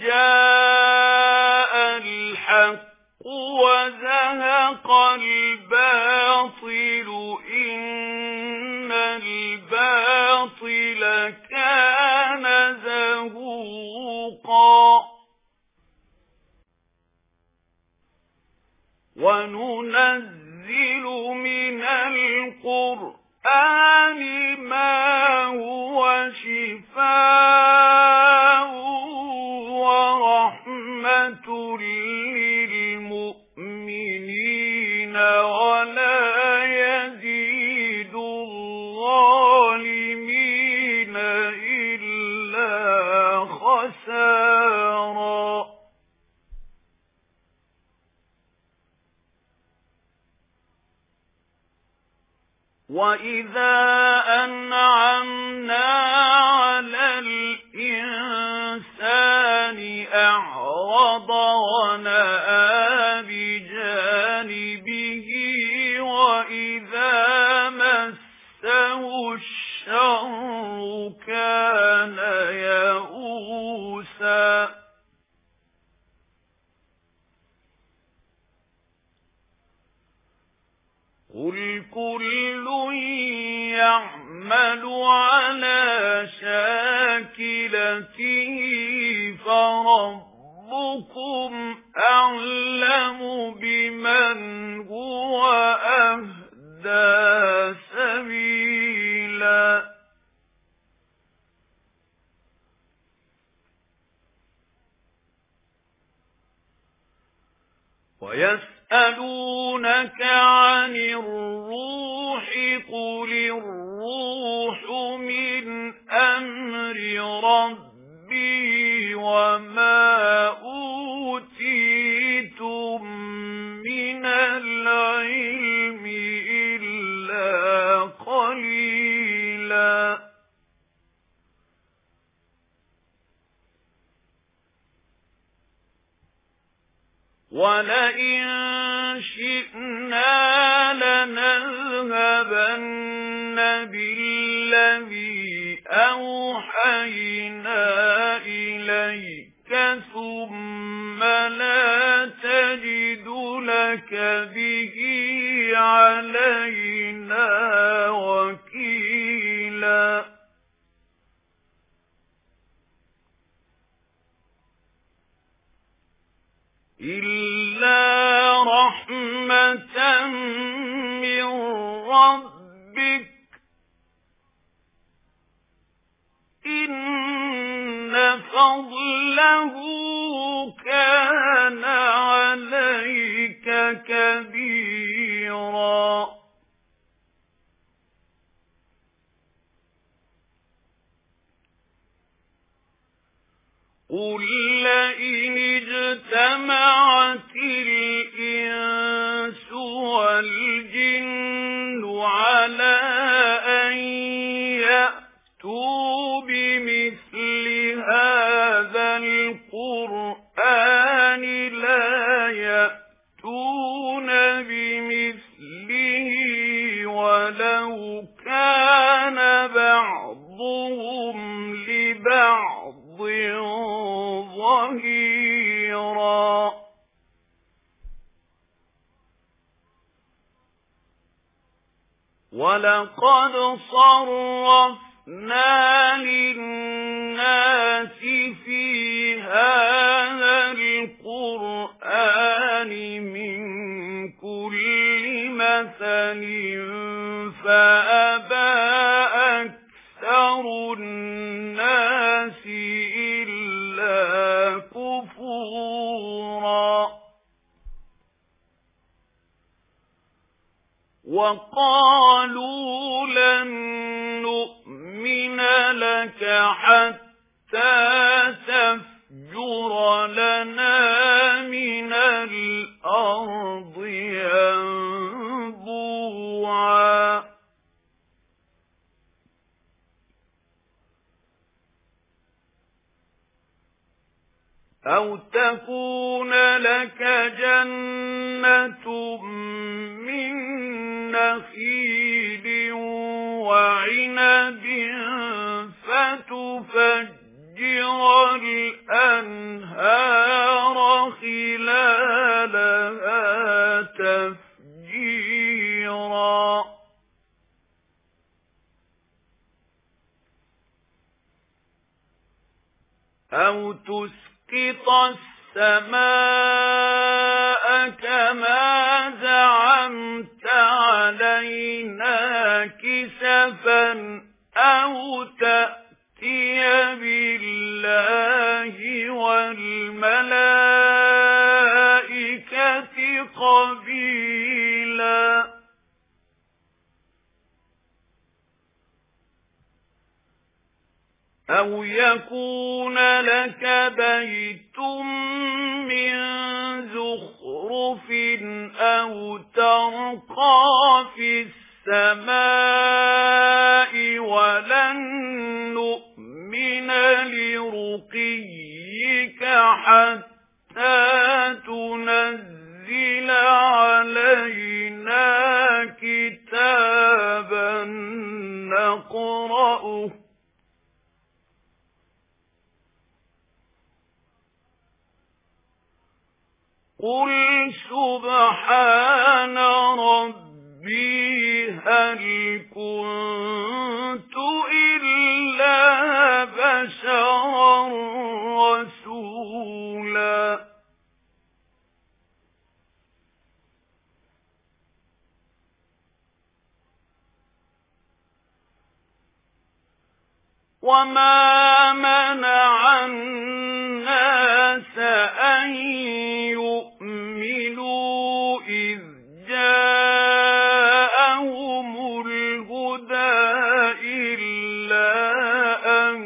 جاء الحق وزهق الباطل إن الباطل كان زهوقا وننزل من القرآن ما هو شفاء ورحمة للمؤمنين ولا يزيد الظالمين إلا خسارا وَإِذَا أَنْعَمْنَا عَلَى الْإِنسَانِ أَعْرَضَ وَنَأَىٰ بِجَانِبِهِ وَإِذَا مَسَّهُ الشَّرُّ كَانَ يَئُوسًا قُلْ كُلٌّ يَعْمَلُ عَلَى شَاكِلَتِهِ فَرَبُّكُمْ أَعْلَمُ بِمَنْ هُوَ أَهْدَىٰ سَبِيلًا وَيَسْأَلُونَكَ عَنِ الرُّوحِ قُلِ الرُّوحُ مِنْ أَمْرِ رَبِّي وَمَا أُوتِيتُم مِّنَ الْعِلْمِ إِلَّا قَلِيلًا وَلَئِن شِئْنَا لَنَذْهَبَنَّ بِالَّذِي أَوْحَيْنَا إِلَيْكَ ثُمَّ لَا تَجِدُ لَكَ بِهِ عَلَيْنَا وَكِيلًا إِلَّا رَحْمَةً مِّن رَّبِّكَ إِنَّ فَضْلَهُ كَانَ عَلَيْكَ كَبِيرًا قُل لَّئِنِ اجْتَمَعَتِ الْإِنسُ وَالْجِنُّ عَلَىٰ أَن يَأْتُوا بِمِثْلِ هَٰذَا الْقُرْآنِ لَا يَأْتُونَ بِمِثْلِهِ وَلَوْ كَانَ بَعْضُهُمْ لِبَعْضٍ ظَهِيرًا. وَلَقَدْ صَرَّفْنَا لِلنَّاسِ فِي هَٰذَا الْقُرْآنِ مِنْ كُلِّ مَثَلٍ فَأَبَىٰ أَكْثَرُ النَّاسِ إِلَّا كُفُورًا. وَقَالُوا لَن نُّؤْمِنَ لَكَ حَتَّىٰ تَفْجُرَ لَنَا مِنَ الْأَرْضِ يَنبُوعًا. أَوْ تَكُونَ لَكَ جَنَّةٌ مِّن نَّخِيلٍ وَعِنَبٍ فَتُفَجِّرَ الْأَنْهَارَ خِلَالَهَا تَفْجِيرًا. أَوْ تُسْقِطَ السَّمَاءَ كَمَا زَعَمْتَ عَلَيْنَا كِسَفًا أَوْ تَأْتِيَ بِاللَّهِ وَالْمَلَائِكَةِ قَبِيلًا. أَوْ يَكُونَ لَكَ بَيْتٌ مِّن زُخْرُفٍ أَوْ تَرْقَىٰ فِي السَّمَاءِ وَلَن نُّؤْمِنَ لِرُقِيِّكَ حَتَّىٰ تُنَزِّلَ عَلَيْنَا كِتَابًا نَّقْرَؤُهُ قُلْ سُبْحَانَ رَبِّي هَلْ كُنتُ إِلَّا بَشَرًا رَّسُولًا. وَمَا مَنَعَ النَّاسَ أَن يُؤْمِنُوا إِذْ جَاءَهُمُ الْهُدَىٰ إِلَّا أَن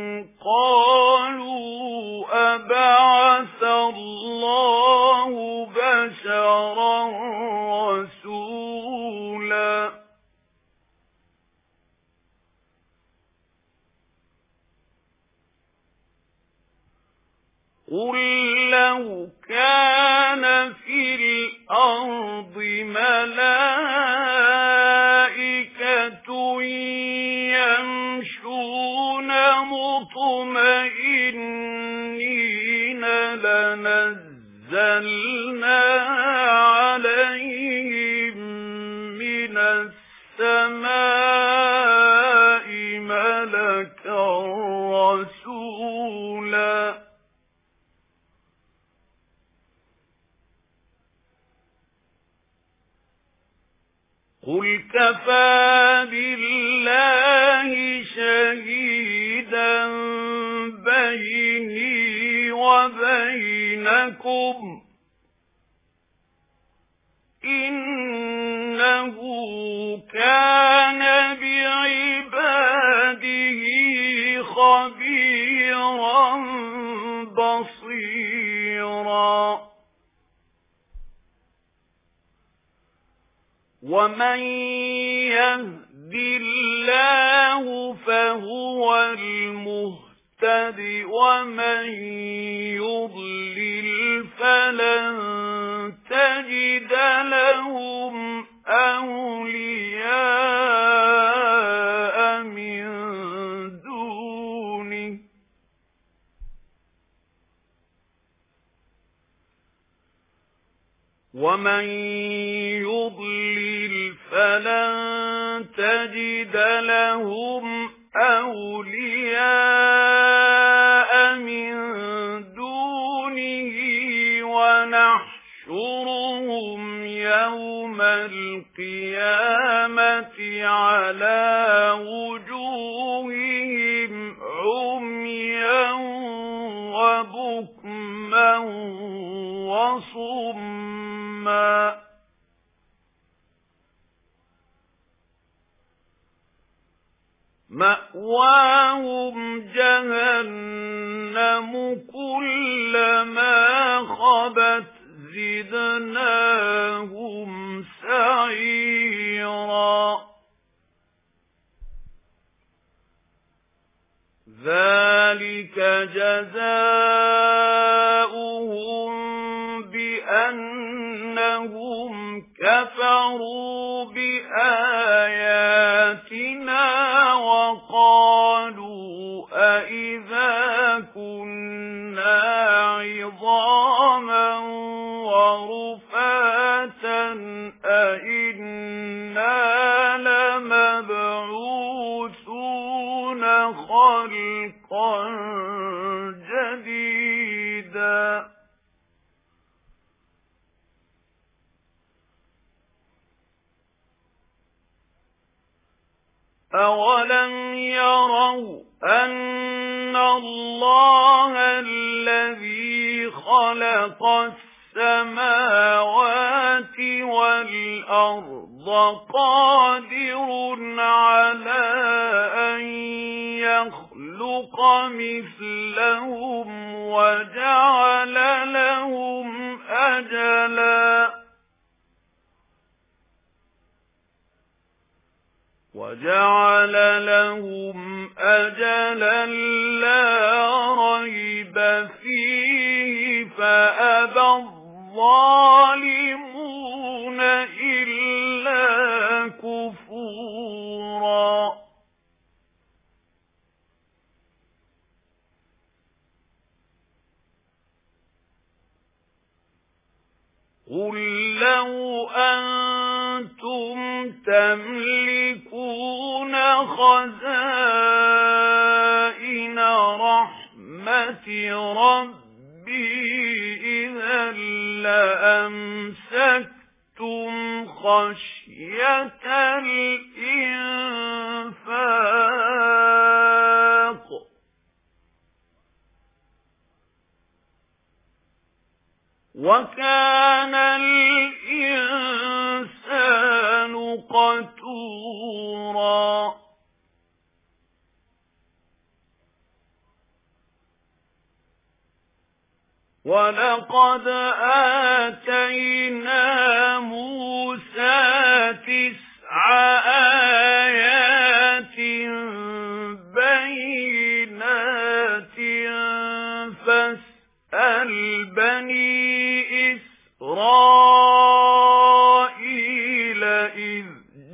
قَالُوا أَبَعَثَ اللَّهُ بَشَرًا رَّسُولًا. قُل لَّوْ كَانَ فِي الْأَرْضِ مَلَائِكَةٌ يَمْشُونَ مُطْمَئِنِّينَ لَنَزَّلْنَا عَلَيْهِم مِّنَ السَّمَاءِ مَلَكًا رَّسُولًا. قُلْ كَفَىٰ بِاللَّهِ شَهِيدًا بَيْنِي وَبَيْنَكُمْ إِنَّهُ كَانَ بِعِبَادِهِ خَبِيرًا بصيرا ومن يهد الله فهو المهتد ومن يضلل فلن تجد لهم أولياء من دونه ومن يضلل فلن تجد لهم أولياء من دونه ونحشرهم يوم القيامة على وجوههم عميا وبكما وصما مأواهم جهنم كلما خبت زدناهم سعيرا ذلك جزاؤهم بأنهم كفروا بآياتنا وقالوا أئذا كنا عظاما ورفاتا أئنا لمبعوثون خلقا جديدا أولم يروا أن الله الذي خلق السماوات والأرض قادر على أن يخلق مثلهم وجعل لهم أجلا وجعل لهم أجلا لا ريب فيه فأبى الظالمون إلا كفورا قل لو أنتم تملكون خزائن رحمة ربي إذا لأمسكتم خشية الإنفاق وكان الإنسان قتورا ولقد آتينا موسى تسع آيات بينات فاسأل بني إسرائيل إذ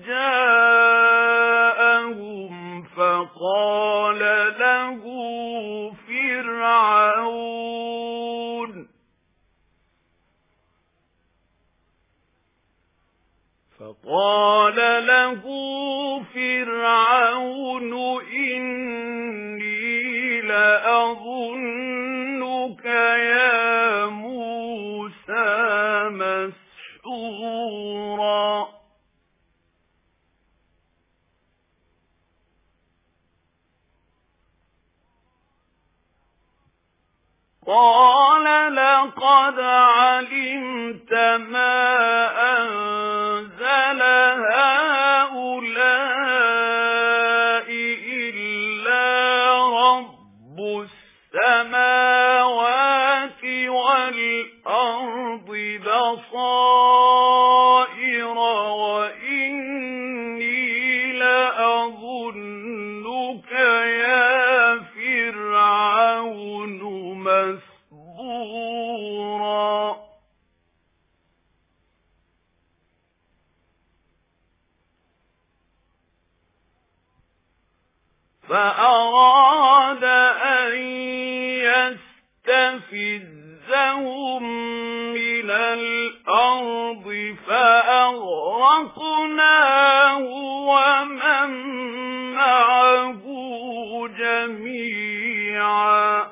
جاءهم فقال له فرعون فقال له فرعون إني لأظنك يا موسى مسحورا قال لقد علمت ما أنزل هؤلاء إلا رب السماوات الأرض بصائر وإني لأظنك يا فرعون مثبورا فأراد أن يستفزهم من الأرض فأغرقناه ومن معه جميعا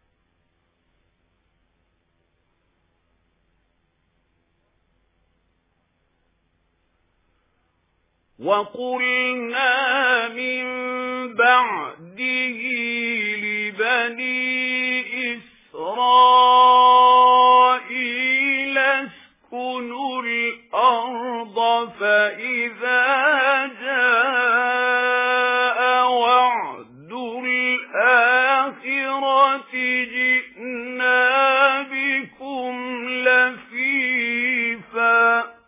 وقلنا من بعده لبني إسرائيل اسكنوا الأرض فإذا جاء وعد الآخرة جئنا بكم لفيفا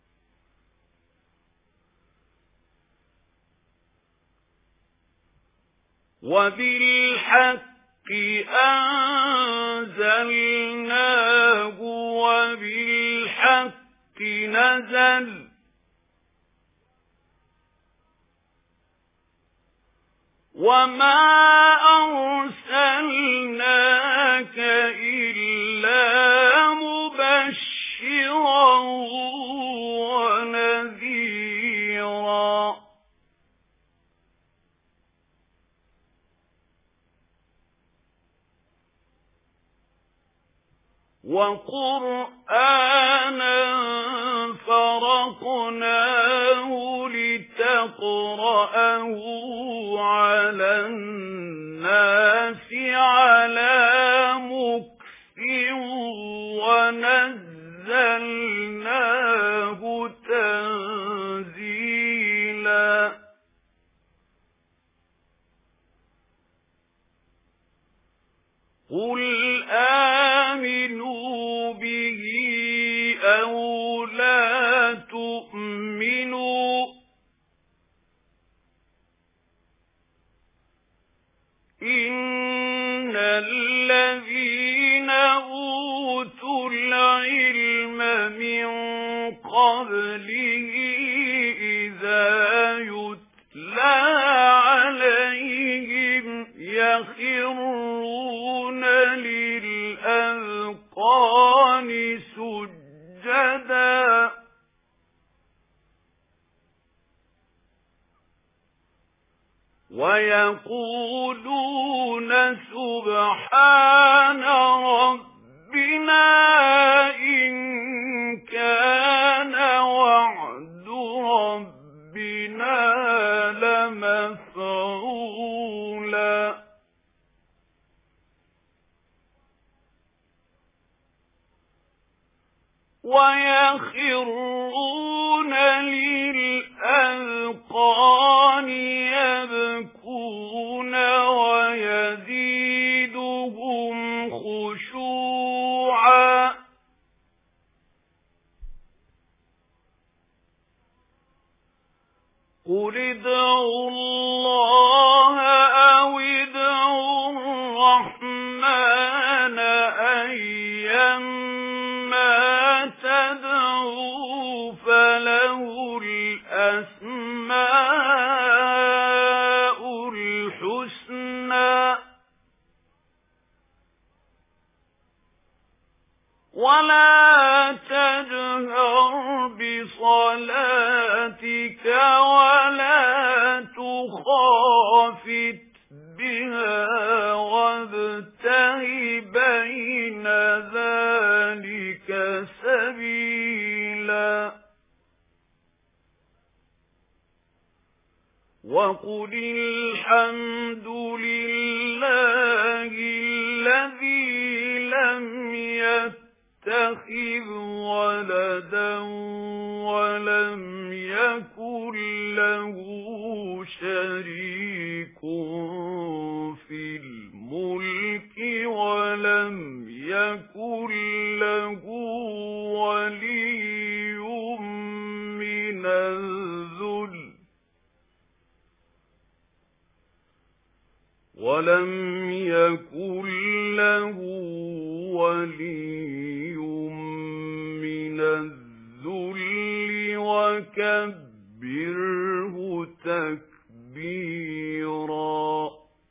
وبالحق أنزلناه وبالحق نزل وما أرسلناك إلا مبشرا ونذيرا وقرآنا فرقناه لتقرأه على الناس على مكث ونزلناه تنزيلا قل آمنوا به أو لا تؤمنوا إن الذين أوتوا العلم من قبله إذا يتلى عليهم يخرون للأذقان سجدا ويقولون سبحان ربنا إن كان وعد ربنا لمفعولا ويخرون للأذقان يبكون ويزيدهم خشوعا قل ادعوا الله أو ادعوا الرحمن أيما تدعوا فله الأسماء الحسنى ولا تجهر بصلاتك ولا تخافت بها وابتغ بين ذلك سبيلا وقل الحمد لله الذي لم يتخذ ولدا ولم يكن له شريك في الملك ولم يكن له ولي من الذل ولم يكن له ولي من الذل وكبره تكبيرا.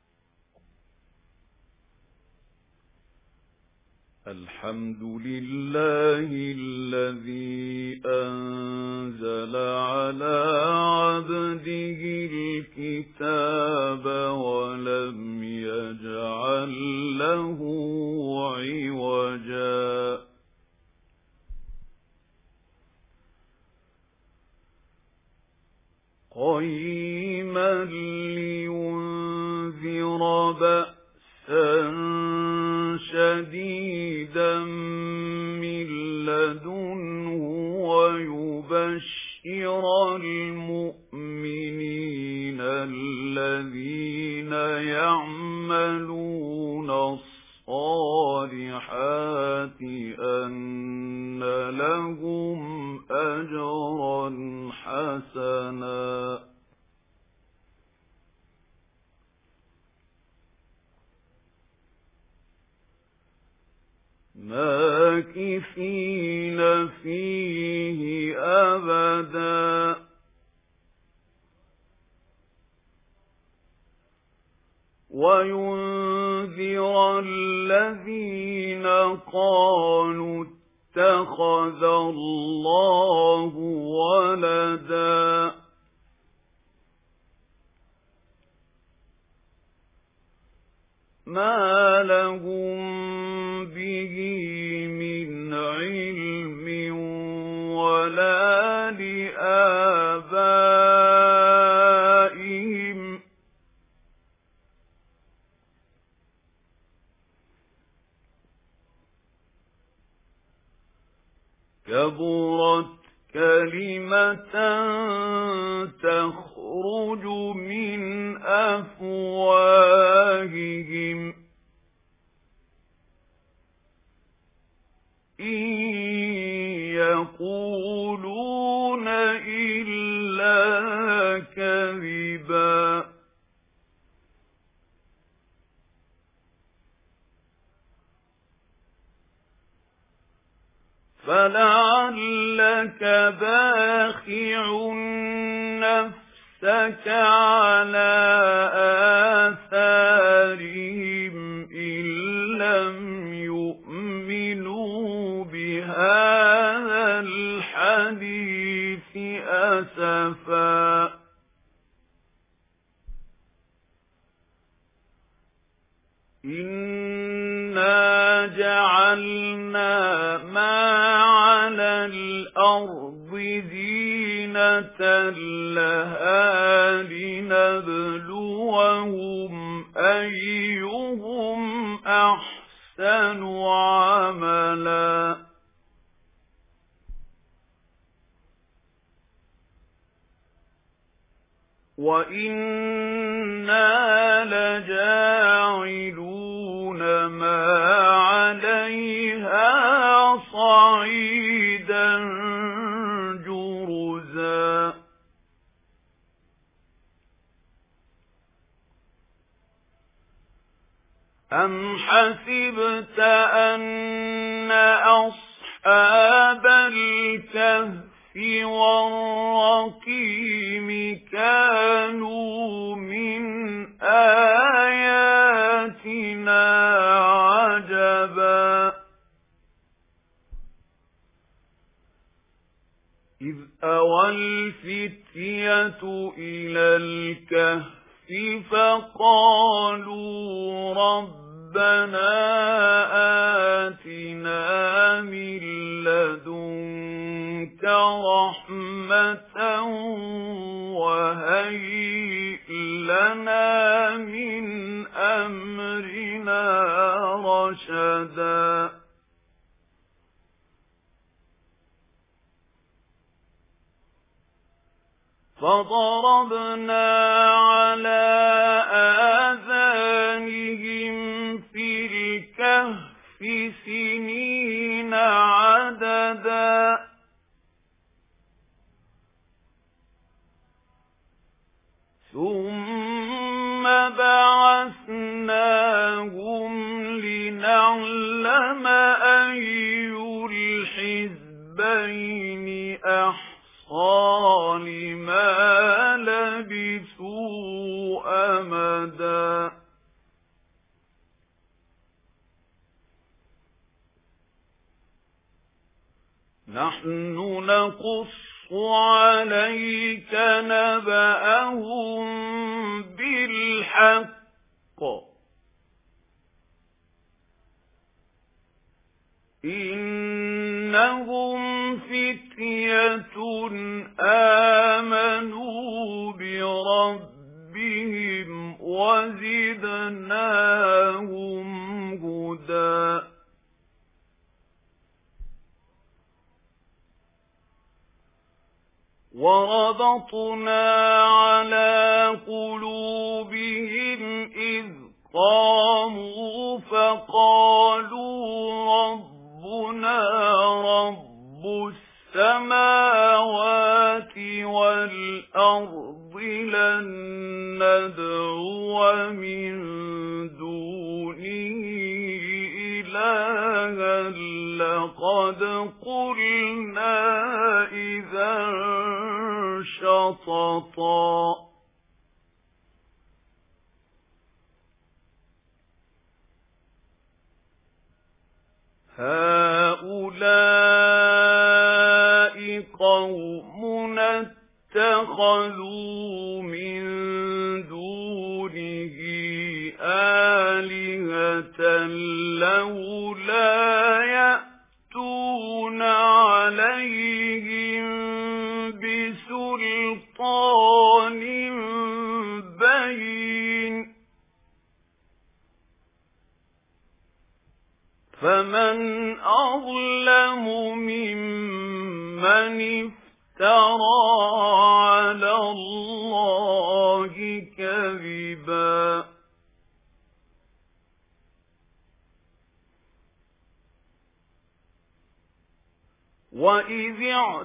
الحمد لله الذي أنزل على عبده الكتاب ولم يجعل له عوجا. قيما لينذر بأسا شديدا من لدنه ويبشر المؤمنين الذين يعملون الصالحات أن لهم أجرا حسنا. ماكثين فيه أبدا وينذر الذين قالوا اتخذ الله ولدا ما لهم به من علم ولا لآبائهم كبرت كلمة تخرج من أفواههم إن يقولون إلا كذبا. فلعلك باخع نفسك على آثارهم إن لم يؤمنوا بهذا الحديث أسفا. إنا جعلنا ما على الأرض زينة لها لنبلوهم أيهم أحسن عملا. وإنا لجاعلون ما عليها صعيدا جرزا. أم حسبت أن أصحاب الكهف والرقيم كانوا من آياتنا عجبا إذ أوى الفتية إلى الكهف فقالوا ربنا آتنا من لدنك رحمة وهيئ لنا من أمرنا رشدا. فضربنا على آذانهم في الكهف سنين نحن نقص عليك نبأهم بالحق إنهم فتية آمنوا بربهم وزدناهم هدى وربطنا على قلوبهم إذ قاموا فقالوا ربنا رب السماوات والأرض لن ندعو من دونه إلها لقد قلنا إذا شططا هؤلاء قومنا اتخذوا من دونه آلهة لولا يأتون عليهم بسلطان بين فمن أظلم ممن افترى على الله كذبا وَإِذِ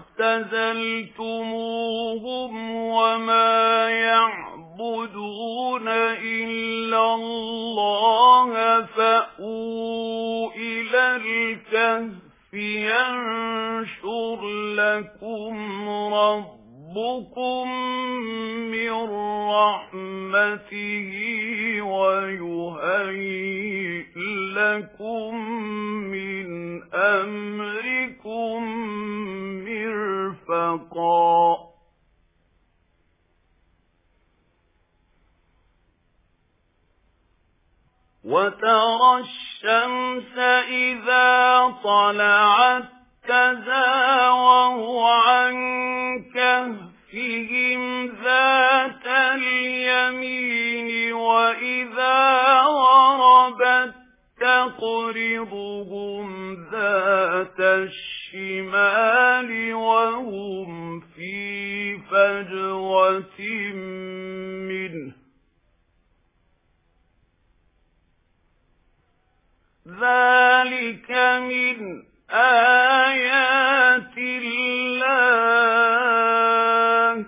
اعْتَزَلْتُمُوهُمْ وَمَا يَعْبُدُونَ إِلَّا اللَّهَ فَأْوُوا إِلَى الْكَهْفِ يَنشُرْ لَكُمْ رَبُّكُمْ مِنْ رَحْمَتِهِ وَيُهَيِّئْ لَكُمْ مِنْ أَمْرِكُمْ مِرْفَقًا وَتَرَى الشَّمْسَ إِذَا طَلَعَتْ تَزَاوَرُ عَنْ كَهْفِهِمْ ذَاتَ الْيَمِينِ وَإِذَا غَرَبَتْ تَقْرِضُهُمْ ذَاتَ الشِّمَالِ وَهُمْ فِي فَجْوَةٍ مِّنْهُ ذَلِكَ مِنْ آيَاتِ اللَّهِ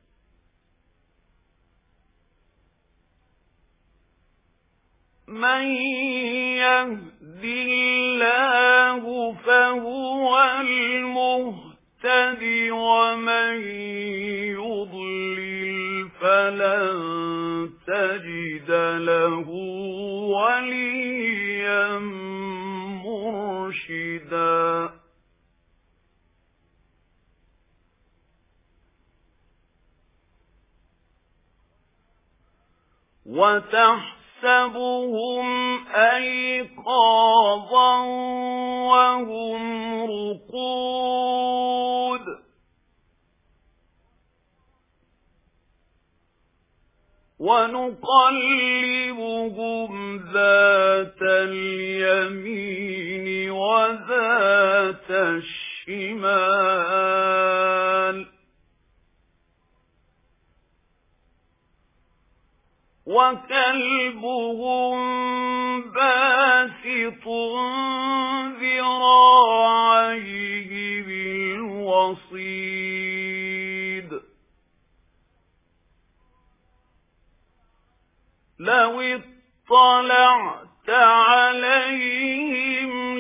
مَن يَهْدِ اللَّهُ فَهُوَ الْمُهْتَدِ وَمَن يُضْلِلْ فَلَن تَجِدَ لَهُ وَلِيًّا مرشدا وتحسبهم أيقاظا وهم رقود ونقلبهم ذات اليمين وذات الشمال وكلبهم باسط ذراعيه بالوصيد لو اطلعت عليهم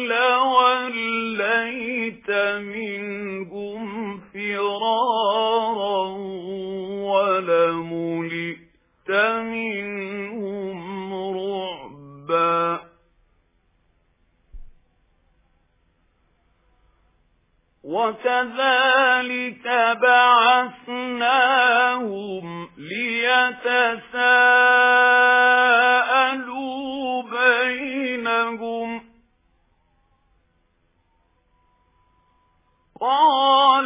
لوليت منهم فرارا ولملئت منهم رعبا وَكَذَلِكَ بَعَثْنَاهُمْ لِيَتَسَاءَلُوا بَيْنَهُمْ قَالَ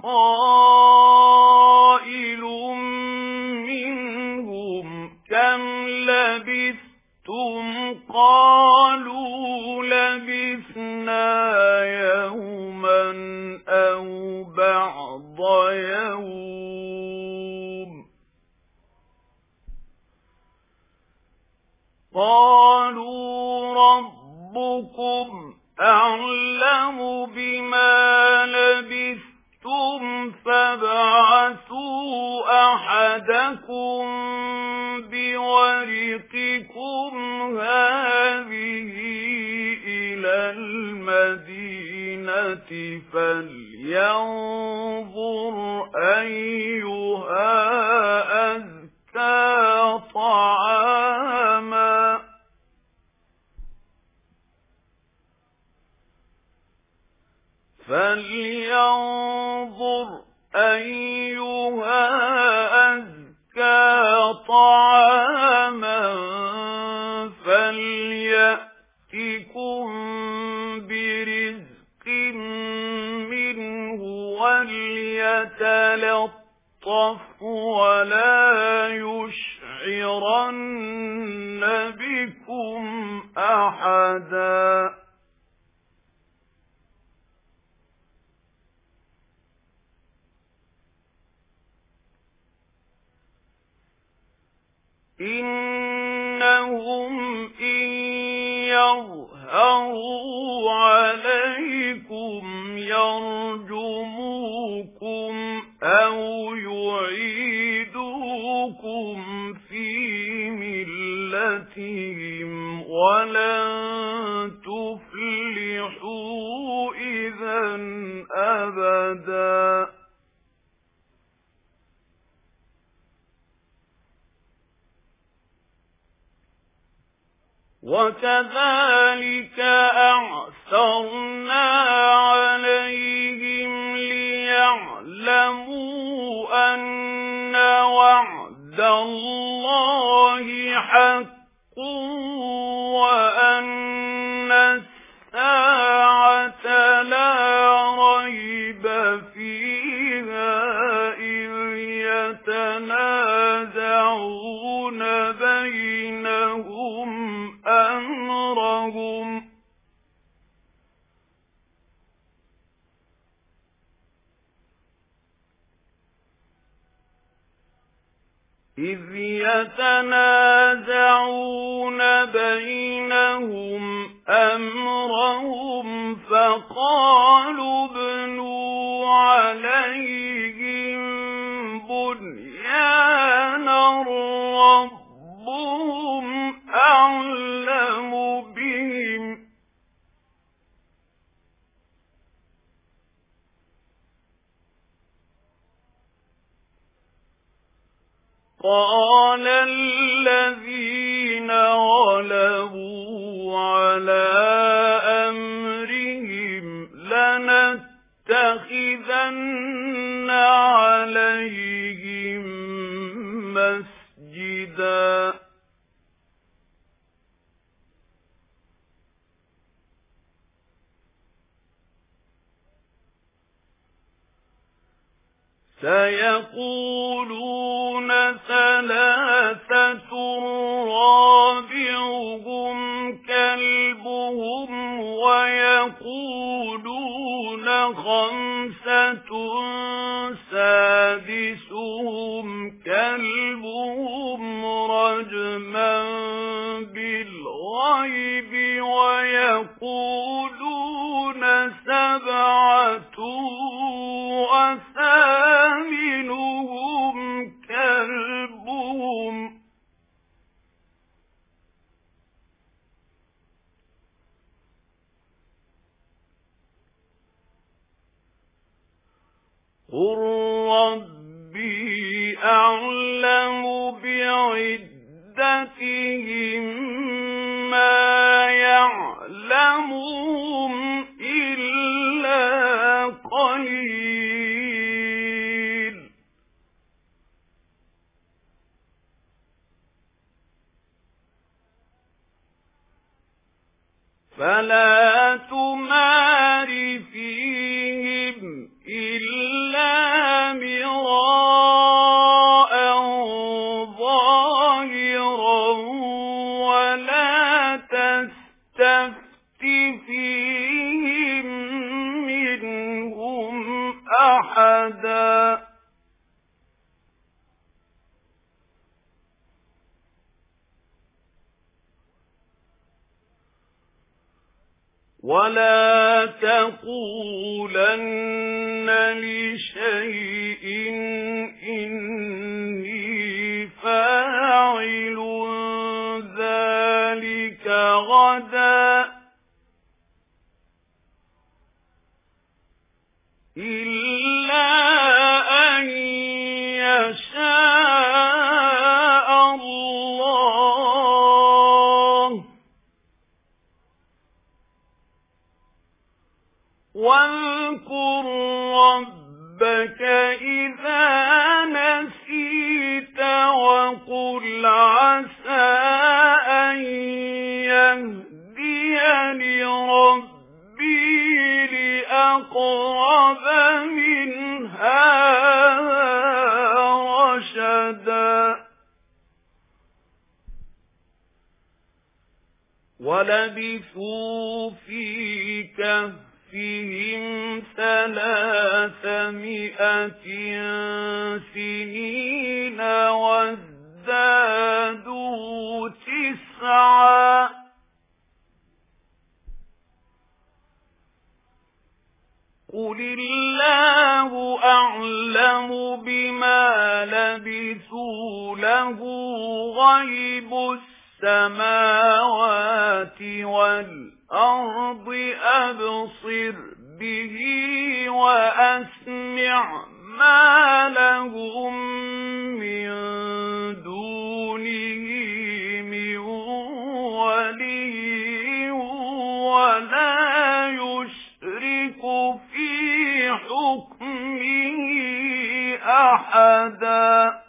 قَائِلٌ مِّنْهُمْ كَمْ لَبِثْتُمْ قَالُوا لَبِثْنَا يَوْمًا أَوْ بَعْضَ يَوْمٍ قَالُوا رَبُّكُمْ أَعْلَمُ بِمَا لَبِثْتُمْ فَابْعَثُوا أَحَدَكُمْ بِوَرِقِكُمْ هَٰذِهِ إِلَى الْمَدِينَةِ فَلْيَنظُرْ أَيُّهَا أَزْكَىٰ طَعَامًا فَلْيَنظُرْ أَيُّهَا أَزْكَىٰ طَعَامًا فَلْيَأْتِكُم بِرِزْقٍ مِّنْهُ وَلْيَتَلَطَّفْ وَلَا يُشْعِرَنَّ بِكُمْ أَحَدًا إِنَّهُمْ إِن يَظْهَرُوا عَلَيْكُمْ يَرْجُمُوكُمْ أَوْ يُعِيدُوكُمْ فِي مِلَّتِهِمْ وَلَن تُفْلِحُوا إِذًا أَبَدًا وَكَذَلِكَ أَعْثَرْنَا عَلَيْهِمْ لِيَعْلَمُوا أَنَّ وَعْدَ اللَّهِ حَقٌّ وَأَنَّ السَّاعَةَ لَا رَيْبَ فِيهَا إِذْ يَتَنَازَعُونَ بَيْنَهُمْ أَمْرَهُمْ إِذْ يَتَنَازَعُونَ بَيْنَهُمْ أَمْرَهُمْ فَقَالُوا ابْنُوا عَلَيْهِم بُنْيَانًا رَّبُّهُمْ أَعْلَمُ بِهِمْ قَالَ الَّذِينَ غَلَبُوا عَلَى أَمْرِهِمْ لَنَتَّخِذَنَّ عَلَيْهِم مَّسْجِدًا سَيَقُولُونَ ثَلَاثَةٌ رَّابِعُهُمْ كَلْبُهُمْ وَيَقُولُونَ خَمْسَةٌ سَادِسُهُمْ كَلْبُهُمْ رَجْمًا بِالْغَيْبِ وَيَقُولُونَ سَبْعَةٌ وَثَامِنُهُمْ كَلْبُهُمْ قُل رَّبِّي أَعْلَمُ بِعِدَّتِهِم مَّا يَعْلَمُهُمْ إِلَّا قَلِيلٌ أحدا ولا تقولن لشيء إني فاعل ذلك غدا إلا أن يشاء الله واذكر ربك إذا نسيت وقل عسى أن يهديني ربي لأقرب من هذا رشدا ولبثوا في كهفهم ثلاثمائة سنين وازدادوا تسعا قل الله أعلم بما لبثوا له غيب السماوات والأرض أبصر به وأسمع ما لهم من دونه من ولي ولا يشرك في حكمه أحدا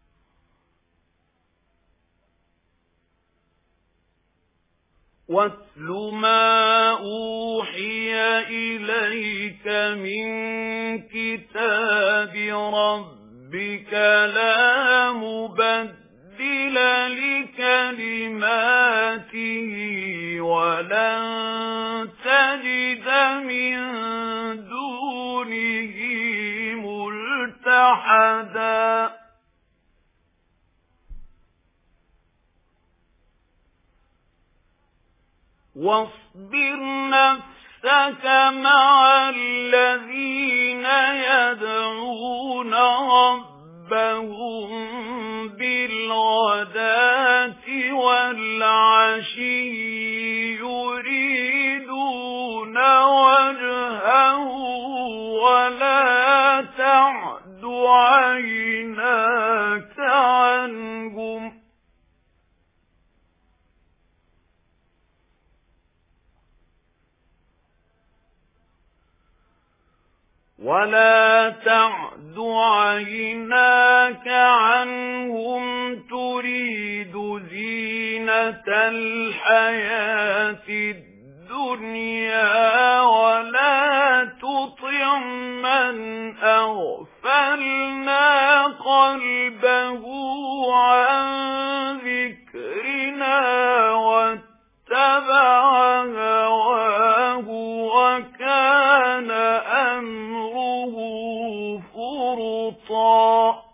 واتل ما أوحي إليك من كتاب ربك لا مبدل لكلماته ولن تجد من دونه ملتحدا واصبر نفسك مع الذين يدعون ربهم بالغداة والعشي يريدون وجهه ولا تعد عيناك عنهم ولا تعد عيناك عنهم تريد زينة الحياة الدنيا ولا تطع من أغفلنا قلبه عن ذكرنا واتبع هواه وكان أمره فرطا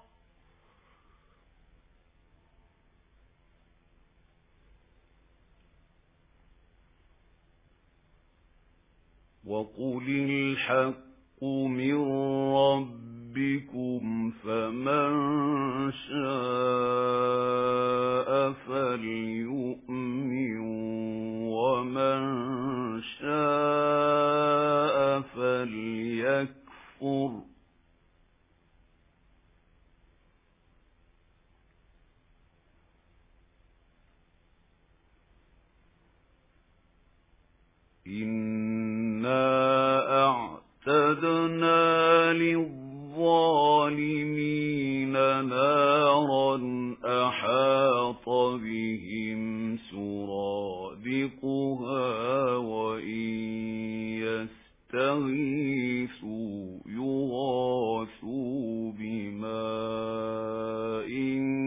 وقل الحق من ربكم فمن شاء فليؤمن ومن شاء فليكفر إنا أعتدنا للظالمين نارا أحاط بهم سرادقها وإن يستغيثوا يغاثوا بماء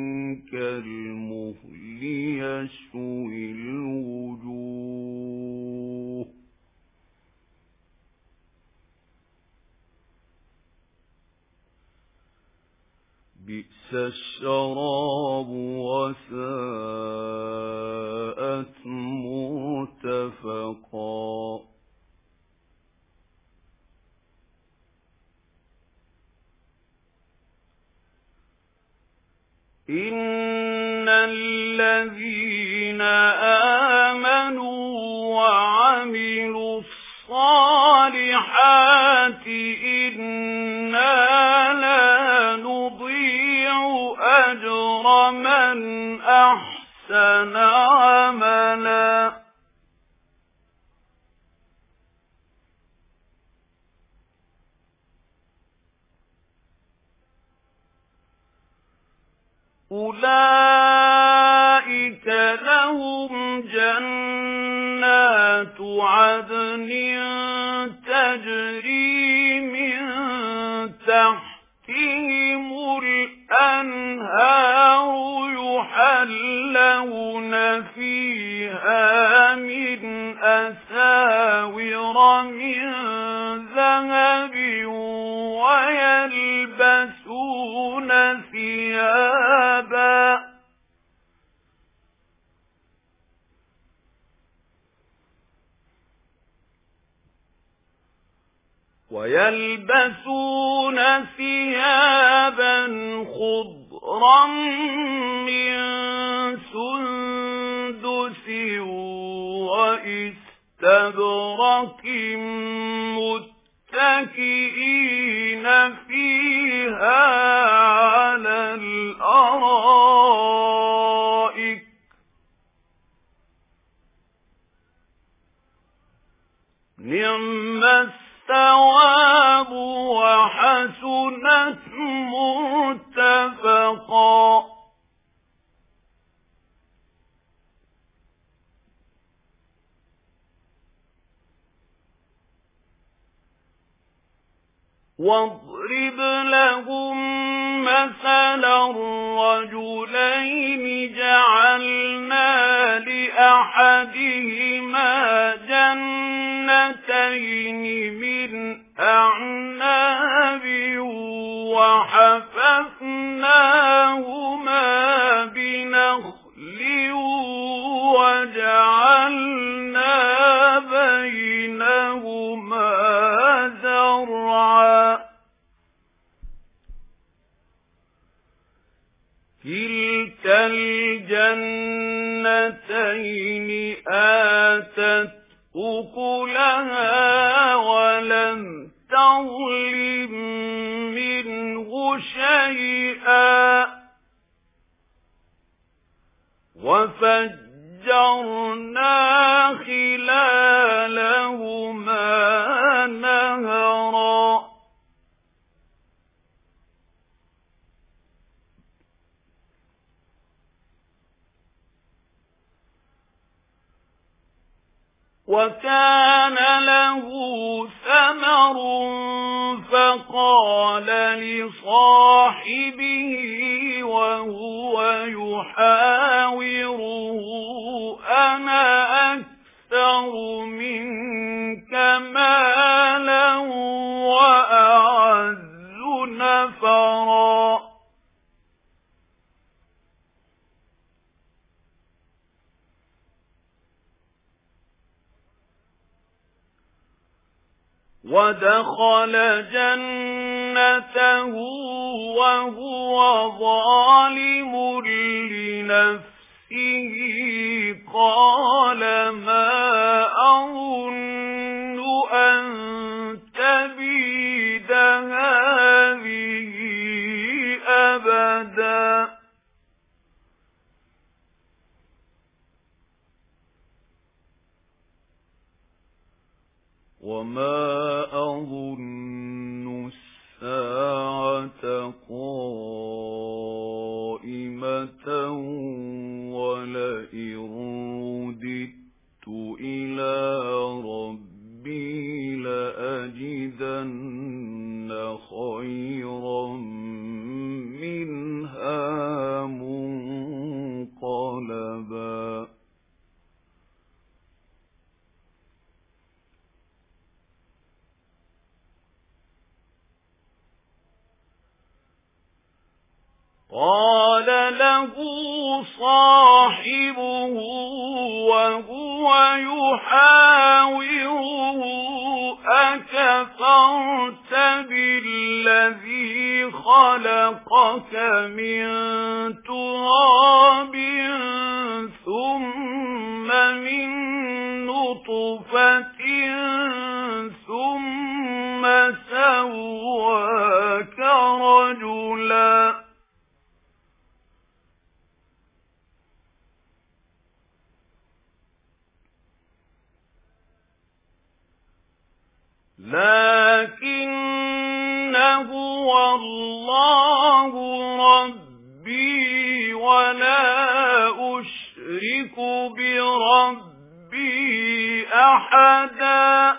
كالمهل يشوي الوجوه. بئس الشراب وساءت مرتفقا إن الذين آمنوا وعملوا الصالحات إنا لا نضيع أجر من أحسن عملا أولئك لهم جنات عدن تجري من تحتهم الأنهار يحلون فيها من أساور من ذهب ويلبسون ثيابا ويلبسون ثيابا خضرا من سندس وإستبرق متكئين فيها على الأرائك نعم الثواب وحسنت مرتفقا واضرب لهم مثلا رجلين جعلنا لأحدهما جنتين من أعناب وحففناهما بنخل وجعلنا بينهما زرعا كلتا الجنتين آتت أكلها ولم تظلم منه شيئا وفجرنا خلالهما نهرا وكان له ثمر فقال لصاحبه وهو يحاوره أنا أكثر منك مالا وأعز نفرا ودخل جنته وهو ظالم لنفسه قال ما أظن أن تبيد هذه أبدا وما أظن الساعة قائمة ولئن رددت إلى ربي لأجدن خيرا منها منقلبا قال له صاحبه وهو يحاوره أكفرت بالذي خلقك من تراب ثم من نطفة ثم سواك رجلا لكن هو الله ربي ولا أشرك بربي أحدا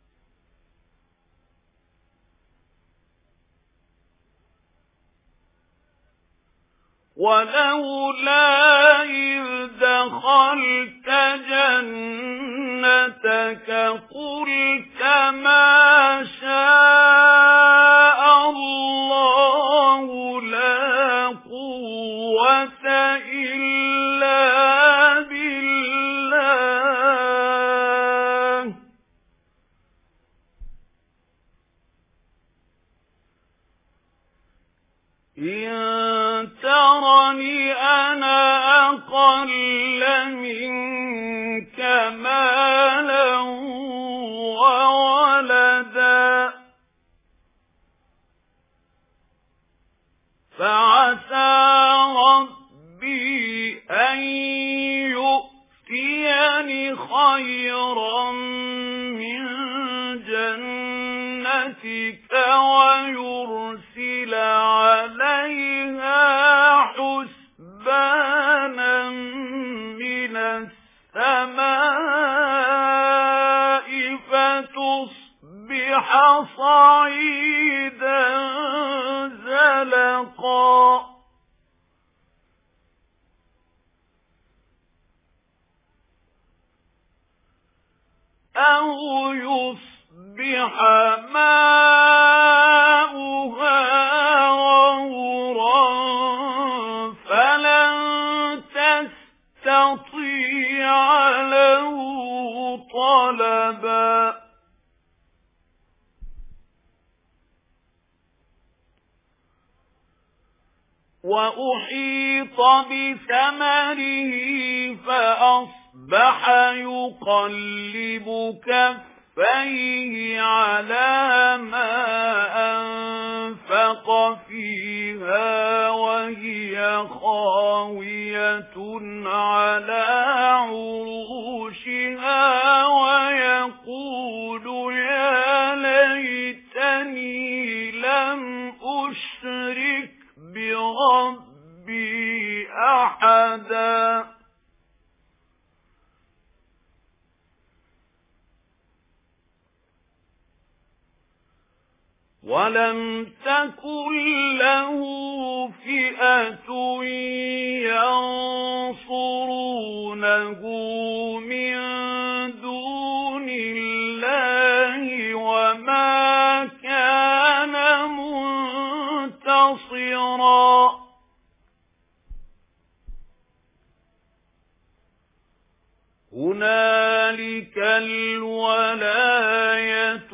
ولولا إذ دخلت جنتك قلت ما شاء الله لا قوة إلا بالله إن ترني أنا أقل منك مالا وولدا فعسى ربي أن يؤتيني خيرا من جنتك ويرسل عليها حسبانا من السماء فتصبح صعيدا زلقا أو يصبح ماؤها غورا فلن تستطيع له طلبا وأحيط بثمره فأصبح يقلب كفيه على ما أنفق فيها وهي خاوية على عروشها ويقول يا ليتني لم أشرك بربي أحدا ولم تكن له فئة ينصرونه من دون الله وما كان منتصرا هنالك الولاية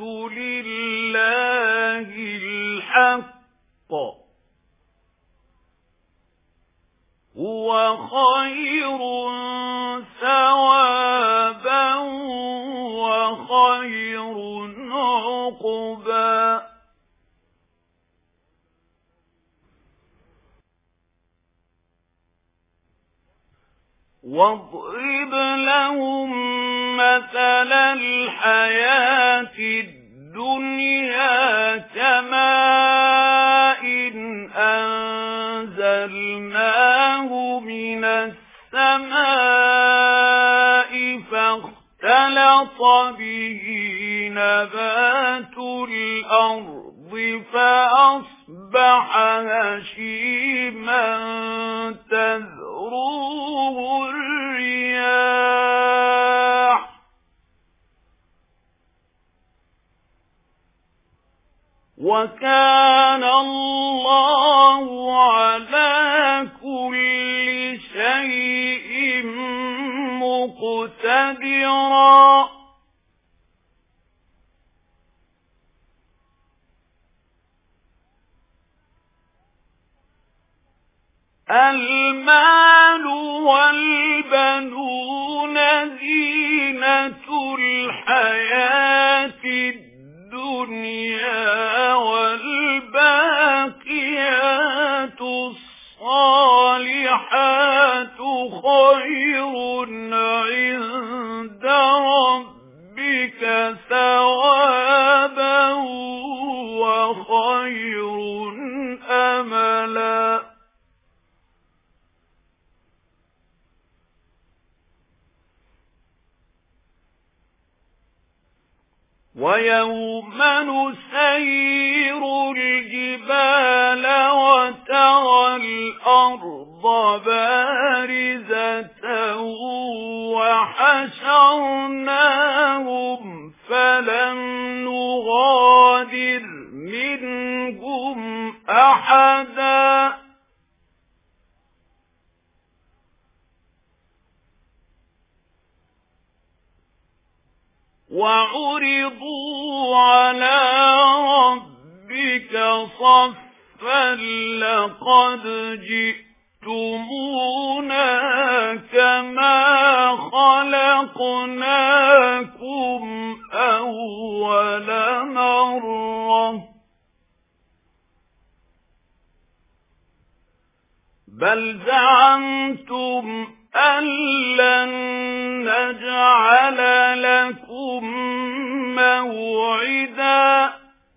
لله الحق هو خير ثوابا وخير عقبا واضرب لهم مثل الحياة الدنيا كماء أنزلناه من السماء فاختلط به نبات الأرض فأصبح هشيما تذروه الرياح وكان الله على شيء مقتدرا المال والبنون زينة الحياة الدنيا والباقيات الصالحات خير عند ربك ثوابا وخير أملا ويوم نسير الجبال وترى الأرض بارزة وحشرناهم فلم نغادر منهم أحدا وعرضوا على ربك صفا لقد جئتمونا كما خلقناكم أول مرة بل زعمتم أن لن نجعل لكم موعدا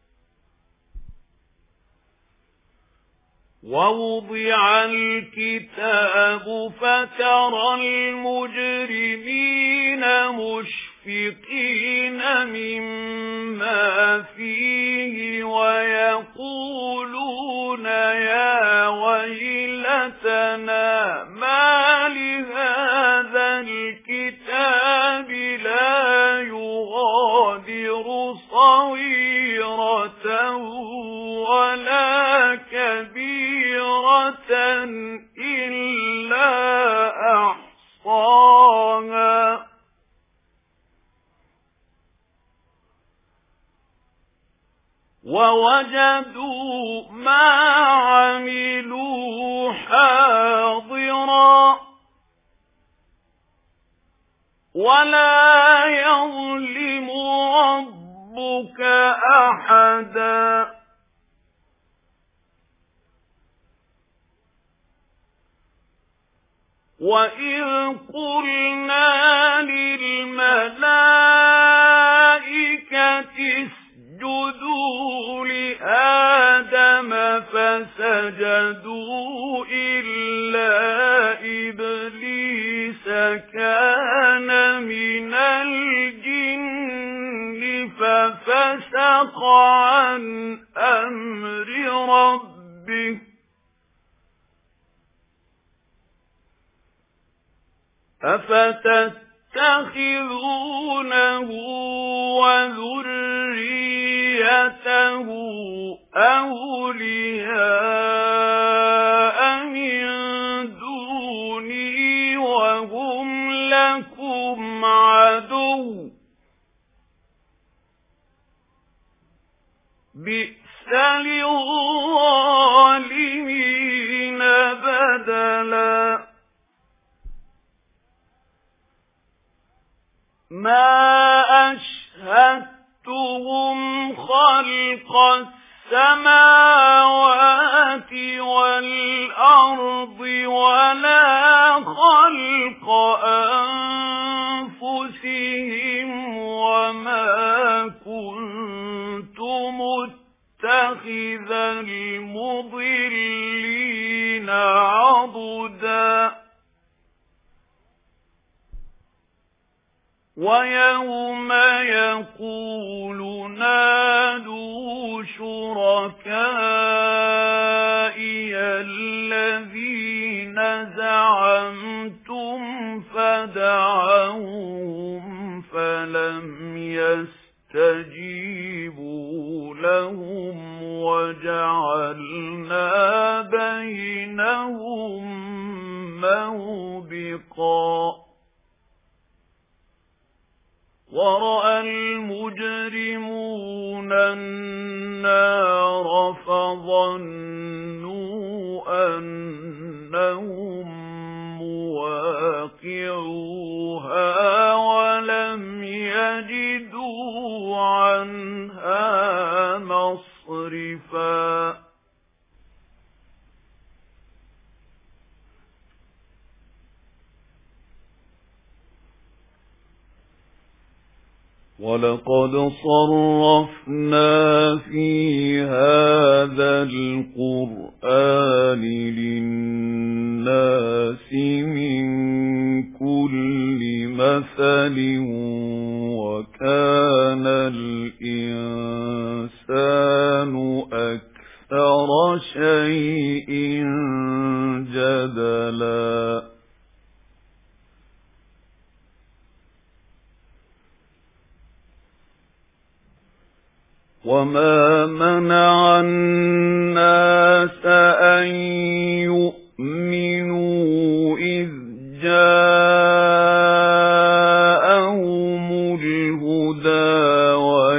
ووضع الكتاب فترى المجرمين مشفقين مما فيه ويقولون يا ويلتنا ما لهذا الكتاب لا يغادر صغيرة ولا كبيرة إلا أحصاها ووجدوا ما عملوا حاضرا ولا يظلم ربك أحدا وإذ قلنا للملائكة اسجدوا لآدم فسجدوا إلا إبليس كان من الجن ففسق عن أمر ربه أفتتخذونه وذريته أولياء من دوني وهم لكم عدو بئس للظالمين بدلا ما أشهدتهم خلق السماوات والأرض ولا خلق أنفسهم وما كنت متخذ المضلين عضدا ويوم يقول نادوا شركائي الذين زعمتم فدعوهم فلم يستجيبوا لهم وجعلنا بينهم موبقا ورأى المجرمون النار فظنوا أنهم مواقعوها ولم يجدوا عنها مصرفا وَلَقَدْ صَرَّفْنَا فِي هَذَا الْقُرْآنِ لِلنَّاسِ مِنْ كُلِّ مَثَلٍ وَكَانَ الْإِنسَانُ أَكْثَرَ شَيْءٍ جَدَلًا وَمَا مَنَعَ النَّاسَ أَن يُؤْمِنُوا إِذْ جَاءَهُمُ الْهُدَى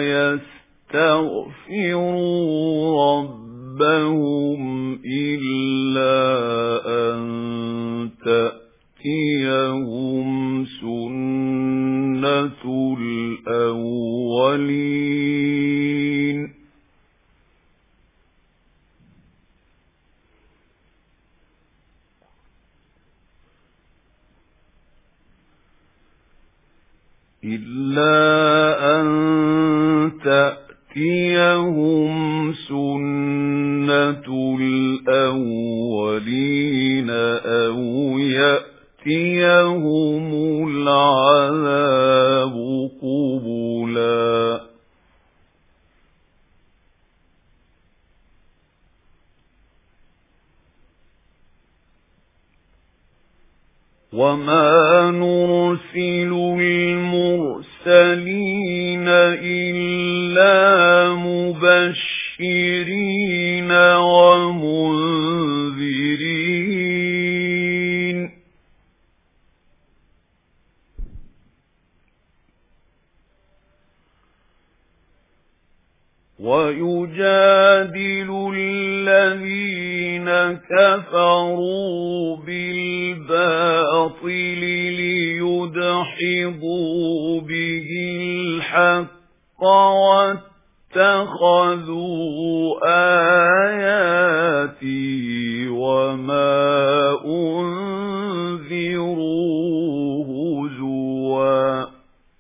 وَيَسْتَغْفِرُوا رَبَّهُمْ إِلَّا أَن تَأْتِيَهُمْ سُنَّةُ الْأَوَّلِينَ إِلَّا أَن تَأْتِيَهُمْ سُنَّةُ الْأَوَّلِينَ أَوْ يَأْتِيَهُمُ الْعَذَابُ قُبُلًا وَمَا نُرْسِلُ الْمُرْسَلِينَ إِلَّا مُبَشِّرِينَ وَمُنذِرِينَ وَيُجَادِلُ الَّذِينَ كَفَرُوا بِالْبَاطِلِ لِيُدْحِضُوا بِهِ الْحَقَّ وَاتَّخَذُوا آيَاتِي وَمَا أُنذِرُوا هُزُوًا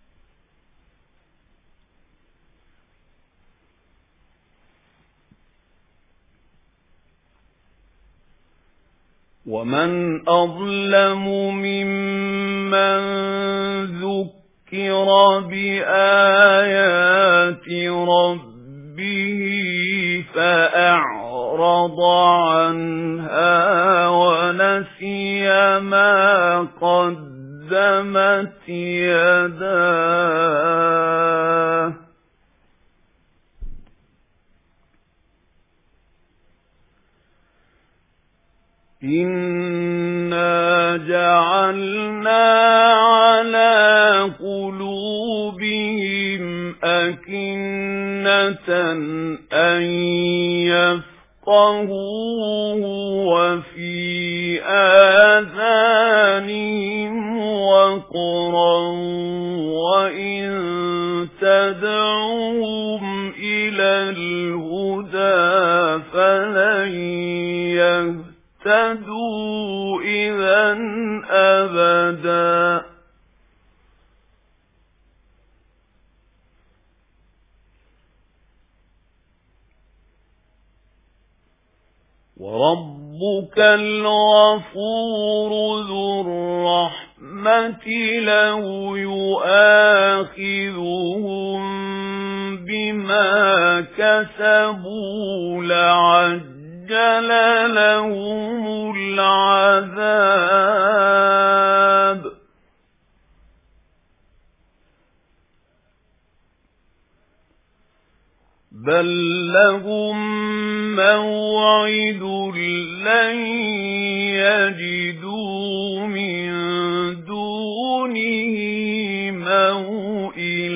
وَمَنْ أَظْلَمُ مِمَّنْ ذُكِّرَ بِآيَاتِ رَبِّهِ فَأَعْرَضَ عَنْهَا وَنَسِيَ مَا قَدَّمَتْ يَدَاهُ إِنَّا جَعَلْنَا عَلَى قُلُوبِهِمْ أَكِنَّةً أَن يَفْقَهُوهُ وَفِي آذَانِهِمْ وَقْرًا وَإِن تَدْعُوهُمْ إِلَى الْهُدَى فَلَن يَهْتَدُوا اهْتَدُوا إِذًا أَبَدًا وَرَبُّكَ الْغَفُورُ ذُو الرَّحْمَةِ لَوْ يُؤَاخِذُهُم بِمَا كَسَبُوا لَعَجَّلَ لَهُمُ الْعَذَابُ بَل لَّهُم مَّوْعِدٌ لَّن يَجِدُوا مِن دُونِهِ مَوْئِلًا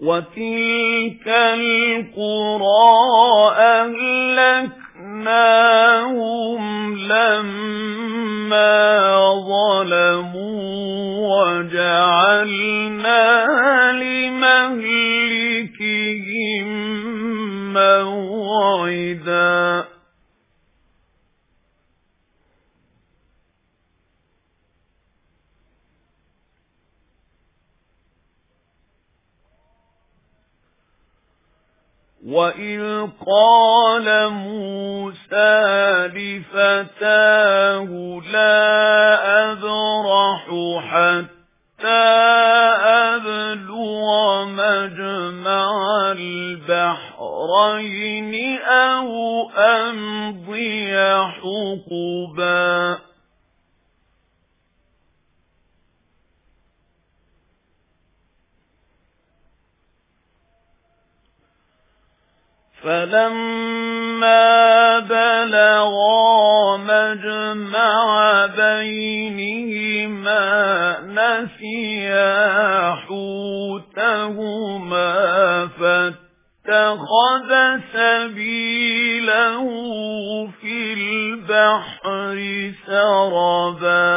وَتِلْكَ الْقُرَى أَهْلَكْنَاهُمْ لَمَّا ظَلَمُوا وَجَعَلْنَا لِمَهْلِكِهِم مَّوْعِدًا وَإِذْ قَالَ مُوسَى لِفَتَاهُ لَا أَبْرَحُ حَتَّى أَبْلُغَ مَجْمَعَ الْبَحْرَيْنِ أَوْ أَمْضِيَ حُقُبًا فَلَمَّا بَلَغَا مَجْمَعَ بَيْنِهِمَا نَسِيَا حُوتَهُمَا فَاتَّخَذَ سَبِيلَهُ فِي الْبَحْرِ سَرَبًا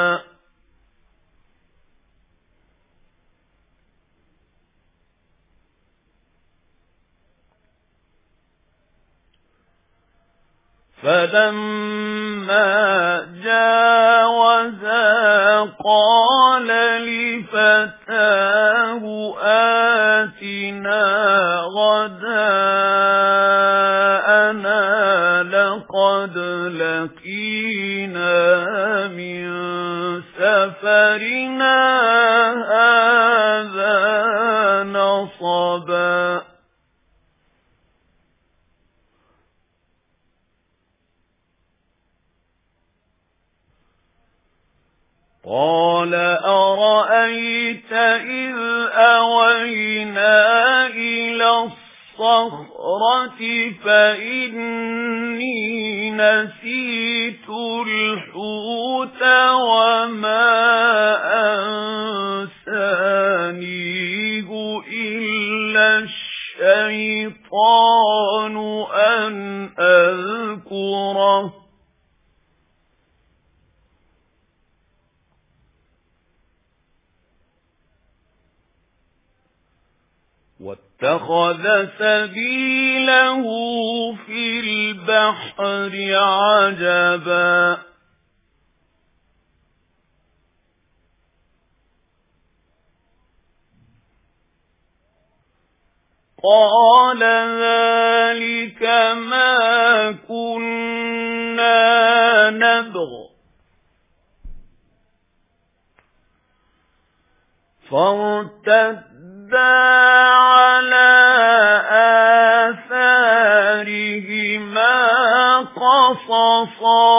فَلَمَّا جَاوَزَا قَالَ لِفَتَاهُ آتِنَا غَدَاءَنَا لَقَدْ لَقِينَا مِنْ سَفَرِنَا هَذَا نَصَبًا قَالَ أَرَأَيْتَ إِذْ أَوَيْنَا إِلَى الصَّخْرَةِ فَإِنِّي نَسِيتُ الْحُوتَ وَمَا أَنسَانِيهُ إِلَّا الشَّيْطَانُ أَنْ أَذْكُرَهُ وَاتَّخَذَ سَبِيلَهُ فِي الْبَحْرِ عَجَبًا قَالَ ذَلِكَ مَا كُنَّا نَبْغِ فَارْتَدَّا عَلَى آثَارِهِمَا قَصَصًا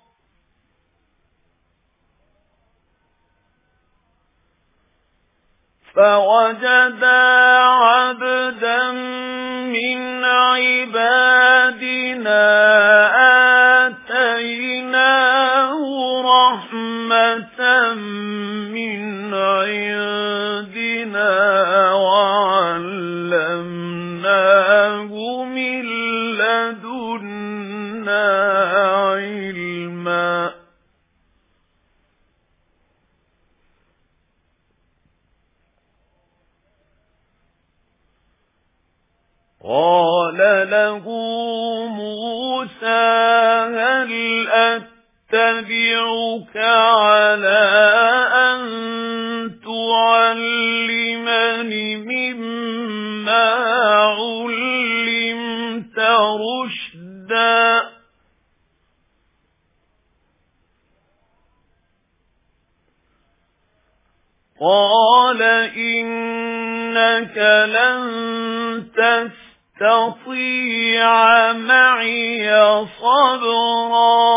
فَوَجَدَا عَبْدًا مِنْ عِبَادِنَا آتَيْنَاهُ رَحْمَةً مِنْ عِنْدِنَا وَعَلَّمْنَاهُ مِنْ لَدُنَّا عِلْمًا قَالَ لَهُ مُوسَى هَلْ أَتَّبِعُكَ عَلَى أَن تُعَلِّمَنِ مِمَّا عُلِّمْتَ رُشْدًا قَالَ إِنَّكَ لَن تَسْتَطِيعَ مَعِيَ صَبْرًا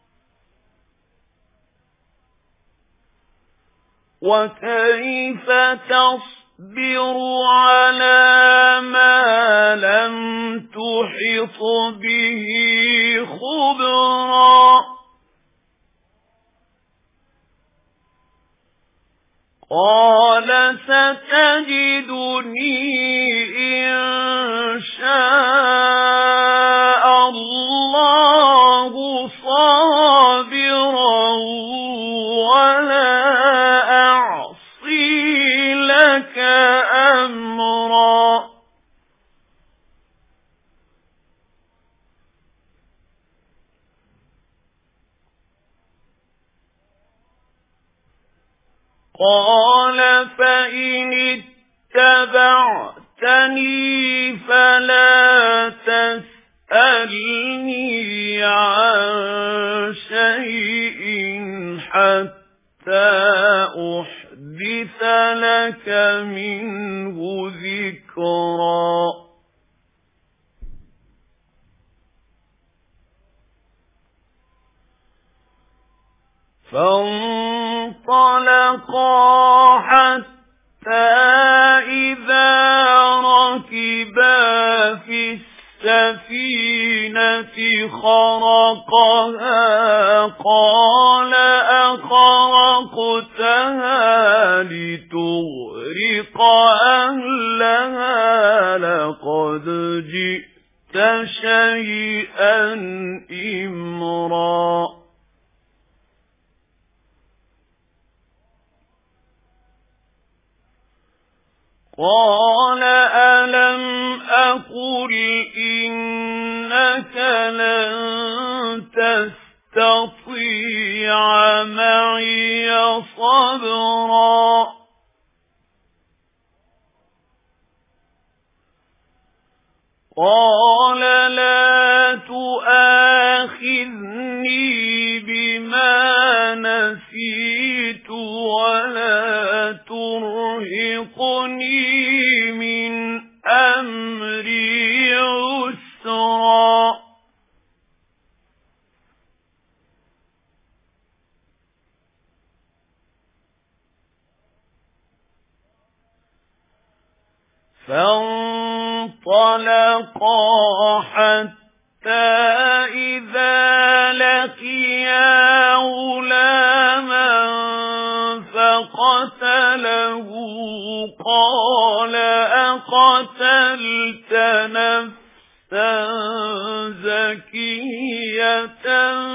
وَكَيْفَ تَصْبِرُ عَلَى مَا لَمْ تُحِطْ بِهِ خُبْرًا قَالَ سَتَجِدُنِي إِن شَاءَ اللَّهُ صَابِرًا وَلَا أَعْصِي لَكَ أَمْرًا. قَالَ فَإِنِ اتَّبَعْتَنِي فَلَا تَسْأَلْنِي عَن شَيْءٍ حَتَّى أُحْدِثَ لَكَ مِنْهُ ذِكْرًا. فانطلقا حتى إذا ركبا في السفينة خرقها قال أخرقتها لتغرق أهلها لقد جئت شيئا إمرا. قَالَ أَلَمْ أَقُلْ إِنَّكَ لَن تَسْتَطِيعَ مَعِيَ صَبْرًا. قَالَ لَا تُؤَاخِذْنِي بِمَا نَسِيتُ وَلَا تُرْهِقْنِي مِنْ أَمْرِي عُسْرًا. فانطلقا حتى إذا لقيا غلاما فقتله قال أقتلت نفسا زكية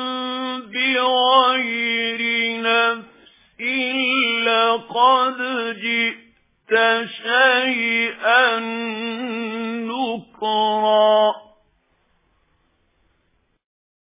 بغير نفس لقد جئت شيئا نكرا.